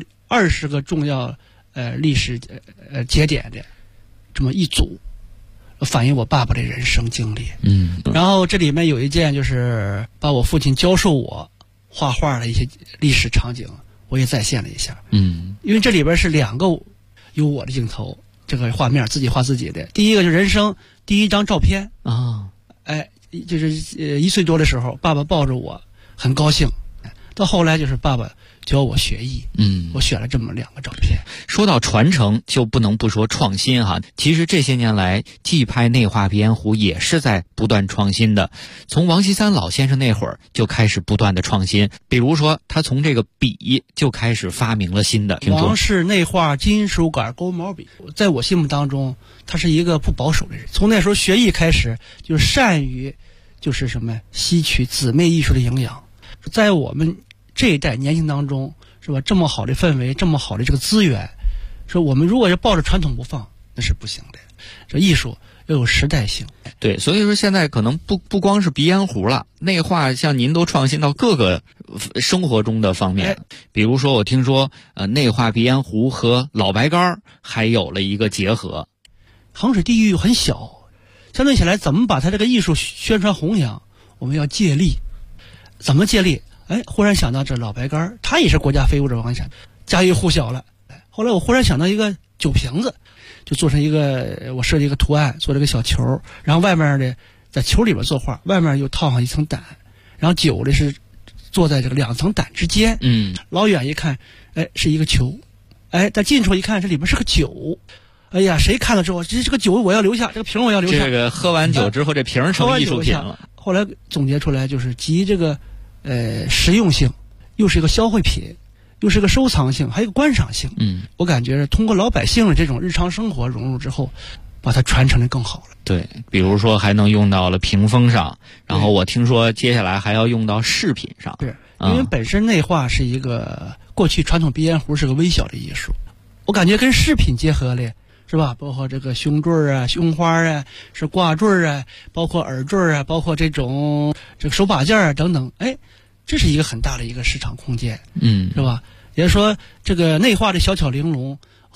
20个重要历史节点的这么一组，反映我爸爸的人生经历。然后这里面有一件就是把我父亲教授我画画的一些历史场景，我也再现了一下。因为这里边是2个有我的镜头，这个画面自己画自己的。第一个就是人生第一张照片就是1岁多的时候，爸爸抱着我很高兴。到后来就是爸爸教我学艺，我选了这么2个照片。 说到传承，就不能不说创新其实这些年来，技拍内化鼻烟壶也是在不断创新的。从王锡三老先生那会儿就开始不断的创新，比如说他从这个笔就开始发明了新的。 王氏内化金属杆钩毛笔，在我心目当中，他是一个不保守的人。从那时候学艺开始，就善于就是吸取姊妹艺术的营养。在我们这一代年轻当中，是吧？这么好的氛围，这么好的这个资源，说我们如果要抱着传统不放，那是不行的。这艺术要有时代性。 对，所以说现在可能不光是鼻烟壶了，内化像您都创新到各个生活中的方面。比如说我听说内化鼻烟壶和老白干还有了一个结合。 衡水地域很小，相对起来怎么把它这个艺术宣传弘扬，我们要借力。怎么借力？忽然想到这老白干，它也是国家非物质文化遗产，家喻户晓了。后来我忽然想到一个酒瓶子，就做成我设计一个图案，做了个小球，然后外面的在球里边作画，外面又套上一层胆，然后酒的是坐在这个2层胆之间。老远一看，是一个球，但近处一看，这里面是个酒。哎呀，谁看了之后，这个酒我要留下，这个瓶我要留下。 这个喝完酒之后，这瓶成艺术品了。 后来总结出来，就是集这个实用性，又是一个消费品，又是个收藏性，还有一个观赏性。我感觉是通过老百姓的这种日常生活融入之后，把它传承的更好了。 对，比如说还能用到了屏风上，然后我听说接下来还要用到饰品上。 是，因为本身内化是一个过去传统鼻烟壶是个微小的艺术，我感觉跟饰品结合了。是吧？包括这个胸坠啊、胸花啊、是挂坠啊，包括耳坠啊，包括这个手把件啊等等。这是一个很大的一个市场空间。是吧？也就是说，这个内化的小巧玲珑，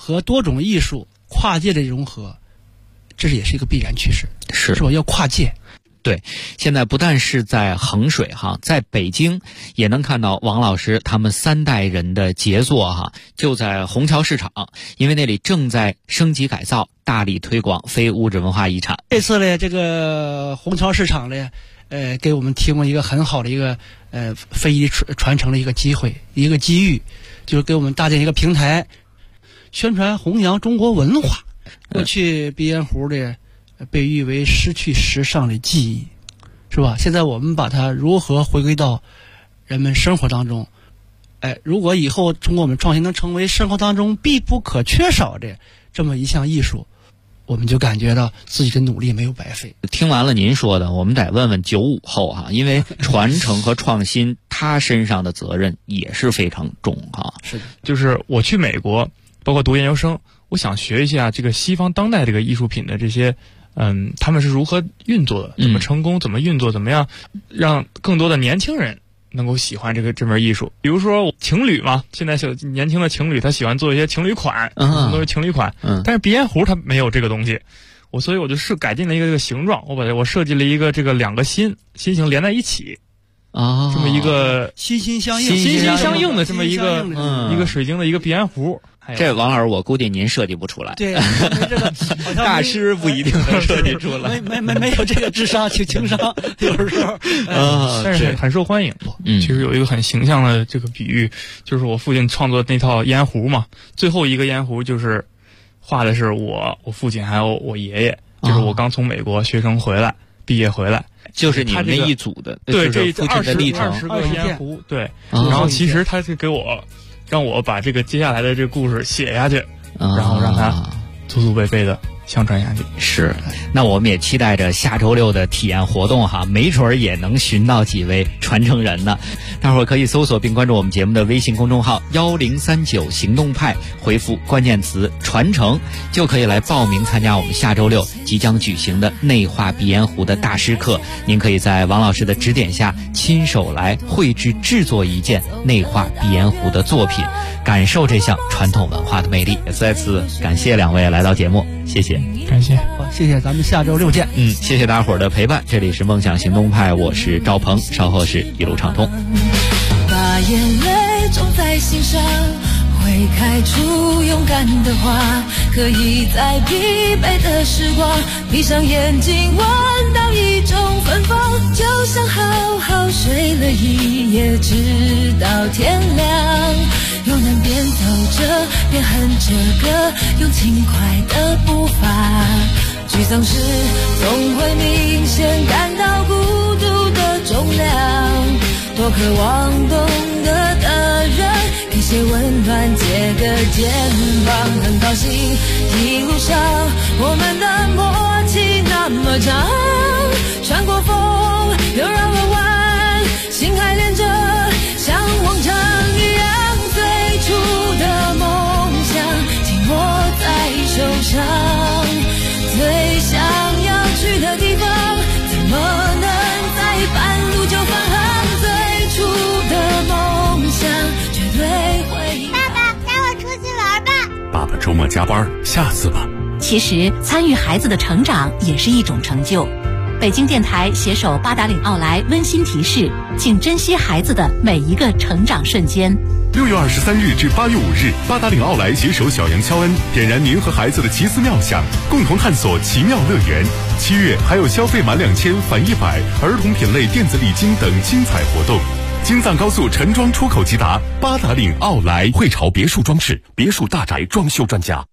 和多种艺术跨界的融合，这也是一个必然趋势。 是吧？要跨界。 对，现在不但是在衡水哈，在北京也能看到王老师他们3代人的杰作哈，就在虹桥市场，因为那里正在升级改造，大力推广非物质文化遗产。 这次呢，这个虹桥市场呢，给我们提供一个很好的一个非遗传承的一个机会，一个机遇，就是给我们搭建一个平台，宣传弘扬中国文化。过去鼻烟壶的被誉为失去时尚的记忆，是吧？现在我们把它如何回归到人们生活当中？如果以后通过我们创新能成为生活当中必不可缺少的这么一项艺术，我们就感觉到自己的努力没有白费。 听完了您说的，我们得问问95后哈，因为传承和创新，他身上的责任也是非常重哈。 是的， 就是我去美国，包括读研究生，我想学一下这个西方当代这个艺术品的这些。他们是如何运作的？怎么成功？怎么运作？怎么样让更多的年轻人能够喜欢这门艺术？比如说情侣嘛，现在年轻的情侣他喜欢做一些情侣款，都是情侣款。但是鼻烟壶它没有这个东西，所以我就是改进了一个这个形状，我设计了一个这个2个心形连在一起。这么一个心心相印的这么一个水晶的一个鼻烟壶。 这王老师，我估计您设计不出来。 对，这个大师不一定能设计出来。 没有这个智商情商，有时候但是很受欢迎。其实有一个很形象的这个比喻，就是我父亲创作那套烟壶嘛，最后一个烟壶就是画的是我父亲还有我爷爷，就是我刚从美国学生回来，毕业回来。 就是你们那一组的， 对， 这父亲的历程 20个烟壶，对。然后其实他是让我把这个接下来的这个故事写下去，然后让他祖祖辈辈的相传下去。 是，那我们也期待着下周6的体验活动哈，没准也能寻到几位传承人呢。大伙儿可以搜索并关注我们节目的微信公众号1039行动派，回复关键词传承，就可以来报名参加我们下周6即将举行的内画鼻烟壶的大师课。您可以在王老师的指点下，亲手来绘制制作一件内画鼻烟壶的作品，感受这项传统文化的魅力。也再次感谢2位来到节目，谢谢。 感谢， 谢谢，咱们下周6见。 谢谢大伙儿的陪伴，这里是梦想行动派，我是赵鹏，稍后是一路畅通。 把眼泪种在心上，会开出勇敢的花，可以在疲惫的时光，闭上眼睛闻到一种芬芳，就像好好睡了一夜，直到天亮。又能边走着边哼着歌，用轻快的步伐，沮丧时总会明显感到孤独的重量，多渴望懂得的人给些温暖，借个肩膀。很高兴一路上我们的默契那么长，穿过风又绕了弯，心还连着像往常一样，最初的梦想紧握在手上，最想要去的地方怎么能在半路就返航，最初的梦想绝对会。 爸爸带我出去玩吧。 爸爸周末加班，下次吧。 其实参与孩子的成长也是一种成就。北京电台携手八达岭奥莱温馨提示，请珍惜孩子的每一个成长瞬间。 6月23日至8月5日，八达岭奥莱携手小杨肖恩，点燃您和孩子的奇思妙想，共同探索奇妙乐园。7月还有消费满2000返100，儿童品类电子礼金等精彩活动。京藏高速陈庄出口即达，八达岭奥莱汇潮别墅装饰，别墅大宅装修专家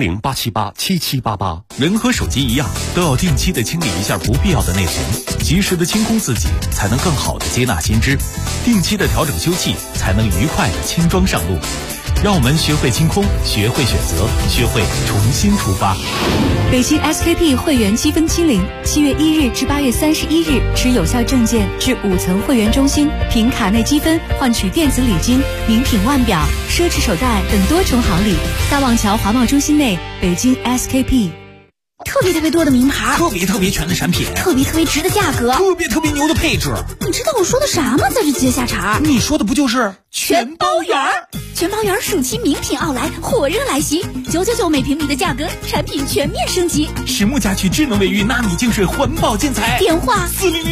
，400-878-7788。 人和手机一样，都要定期的清理一下不必要的内存，及时的清空自己，才能更好的接纳新知；定期的调整修葺，才能愉快的轻装上路。让我们学会清空，学会选择，学会重新出发。 北京 SKP 会员积分清零，7月1日至8月31日，持有效证件至5层会员中心，凭卡内积分换取电子礼金、名品腕表、奢侈手袋等多重好礼。大望桥华贸中心内，北京 SKP。 特别多的名牌， 特别全的产品， 特别值的价格， 特别牛的配置。 你知道我说的啥吗？在这接下茬， 你说的不就是全包圆？ 全包圆暑期名品奥莱火热来袭，999每平米的价格，产品全面升级。 实木家居智能卫浴纳米净水环保建材， 电话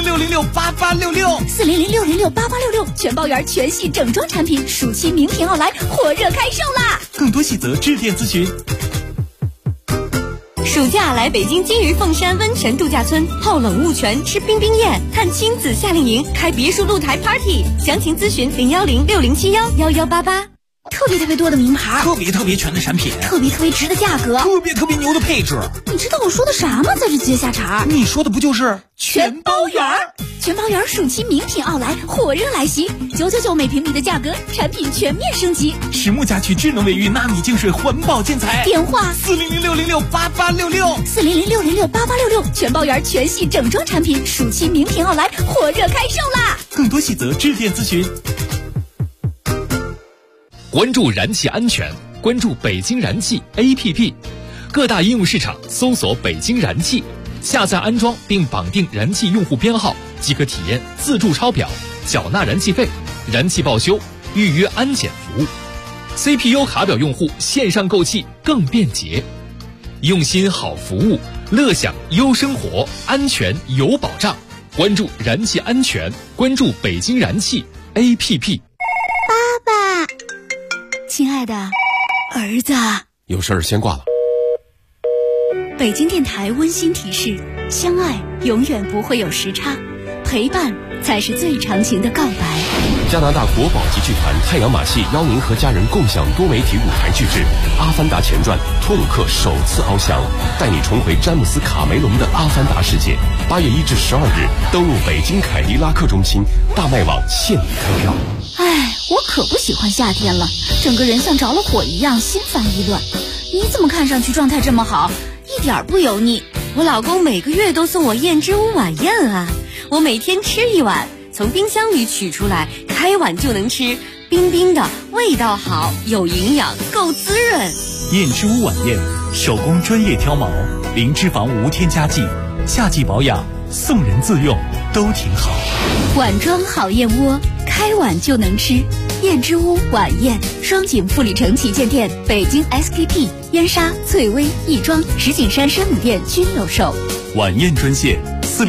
400-606-8866，400-606-8866， 全包圆全系整装产品暑期名品奥莱火热开售啦！ 更多细则致电咨询。 暑假来北京金鱼凤山温泉度假村泡冷雾泉、吃冰冰宴、看亲子夏令营、开别墅露台 party， 详情咨询010-6071-1188。 特别多的名牌， 特别全的产品， 特别值的价格， 特别牛的配置。 你知道我说的啥吗？在这接下茬， 你说的不就是全包圆？全包圆暑期名品奥莱火热来袭，999每平米的价格，产品全面升级。 实木家居智能卫浴纳米净水环保建材， 电话 400-606-8866，400-606-8866， 全包圆全系整装产品暑期名品奥莱火热开售啦！ 更多细则致电咨询。 关注燃气安全，关注北京燃气 APP， 各大应用市场搜索北京燃气，下载安装并绑定燃气用户编号，即可体验自助抄表、缴纳燃气费、燃气报修、预约安检服务。CPU 卡表用户线上购气更便捷，用心好服务，乐享优生活，安全有保障。关注燃气安全，关注北京燃气 APP。 爸爸，亲爱的儿子， 有事儿先挂了。 北京电台温馨提示：相爱永远不会有时差，陪伴才是最长情的告白。 加拿大国宝级剧团太阳马戏邀您和家人共享多媒体舞台剧制《阿凡达前传》托鲁克首次翱翔，带你重回詹姆斯卡梅隆的阿凡达世界。8月1至12日，登陆北京凯迪拉克中心，大麦网现已开票。 我可不喜欢夏天了，整个人像着了火一样，心烦意乱。你怎么看上去状态这么好，一点不油腻？ 我老公每个月都送我燕之屋晚宴啊，我每天吃一碗，从冰箱里取出来，开碗就能吃，冰冰的，味道好，有营养，够滋润。 燕之屋晚宴，手工专业挑毛，零脂肪无添加剂，夏季保养，送人自用都挺好。 碗装好燕窝，开碗就能吃。燕之屋晚宴，双井富力城旗舰店、北京 SKP、燕莎、翠微、亦庄、石景山山姆店均有售。 晚宴专线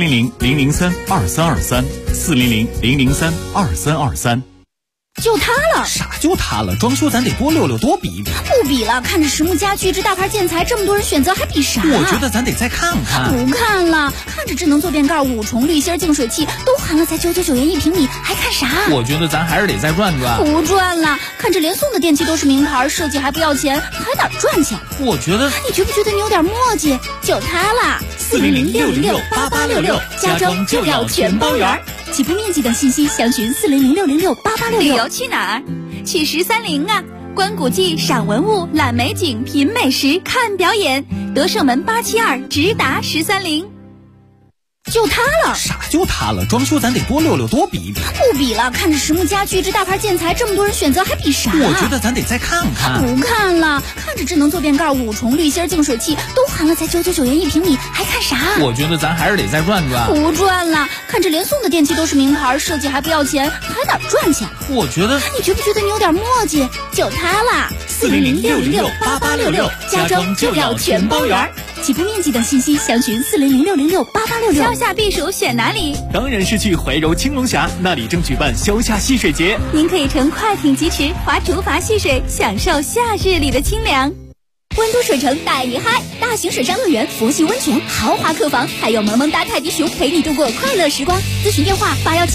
400-003-2323，400-003-2323。 就它了。 啥就它了？装修咱得多溜溜，多比比。 不比了，看着实木家居这大牌建材，这么多人选择，还比啥？ 我觉得咱得再看看。 不看了，看着智能坐便盖、5重滤芯净水器都含了，才999元1平米，还看啥？ 我觉得咱还是得再转转。 不转了，看着连送的电器都是名牌，设计还不要钱，还哪赚钱？ 我觉得， 你觉不觉得你有点墨迹？就它啦，400-606-8866，家装就要全包圆。起步面积等信息详询400-606-8866。旅游去哪儿？去13陵啊！观古迹、赏文物、览美景、品美食、看表演。德胜门872直达13陵。就它了。 啥就它了？装修咱得多溜溜，多比比。 不比了，看着实木家居这大牌建材，这么多人选择，还比啥？ 我觉得咱得再看看。 不看了，看着智能坐便盖、5重滤芯净水器都含了，才999元1平米，还看啥？ 我觉得咱还是得再转转。 不转了，看着连送的电器都是名牌，设计还不要钱，还哪赚钱？ 我觉得， 你觉不觉得你有点墨迹？就它啦，400-606-8866，家装就要全包圆。起步面积等信息详询400-606-8866。消夏避暑选哪里？ 当然是去怀柔青龙峡，那里正举办消夏戏水节。 您可以乘快艇疾驰，划竹筏戏水，享受夏日里的清凉。温都水城带你嗨，大型水上乐园、佛系温泉、豪华客房，还有萌萌哒泰迪熊陪你度过快乐时光。咨询电话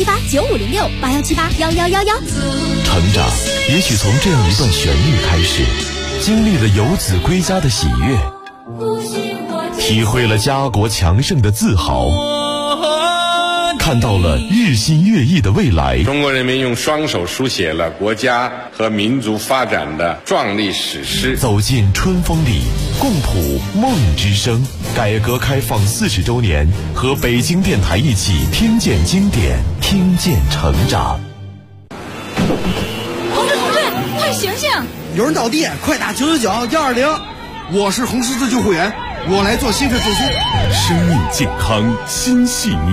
81789506，81781111。 成长也许从这样一段旋律开始，经历了游子归家的喜悦，体会了家国强盛的自豪，看到了日新月异的未来。 中国人民用双手书写了国家和民族发展的壮丽史诗。 走进春风里，共谱梦之声。改革开放40周年，和北京电台一起听见经典，听见成长。 同志，快醒醒！ 有人倒地，快打999-120。我是红十字救护员，我来做心肺复苏。 生命健康新细腻。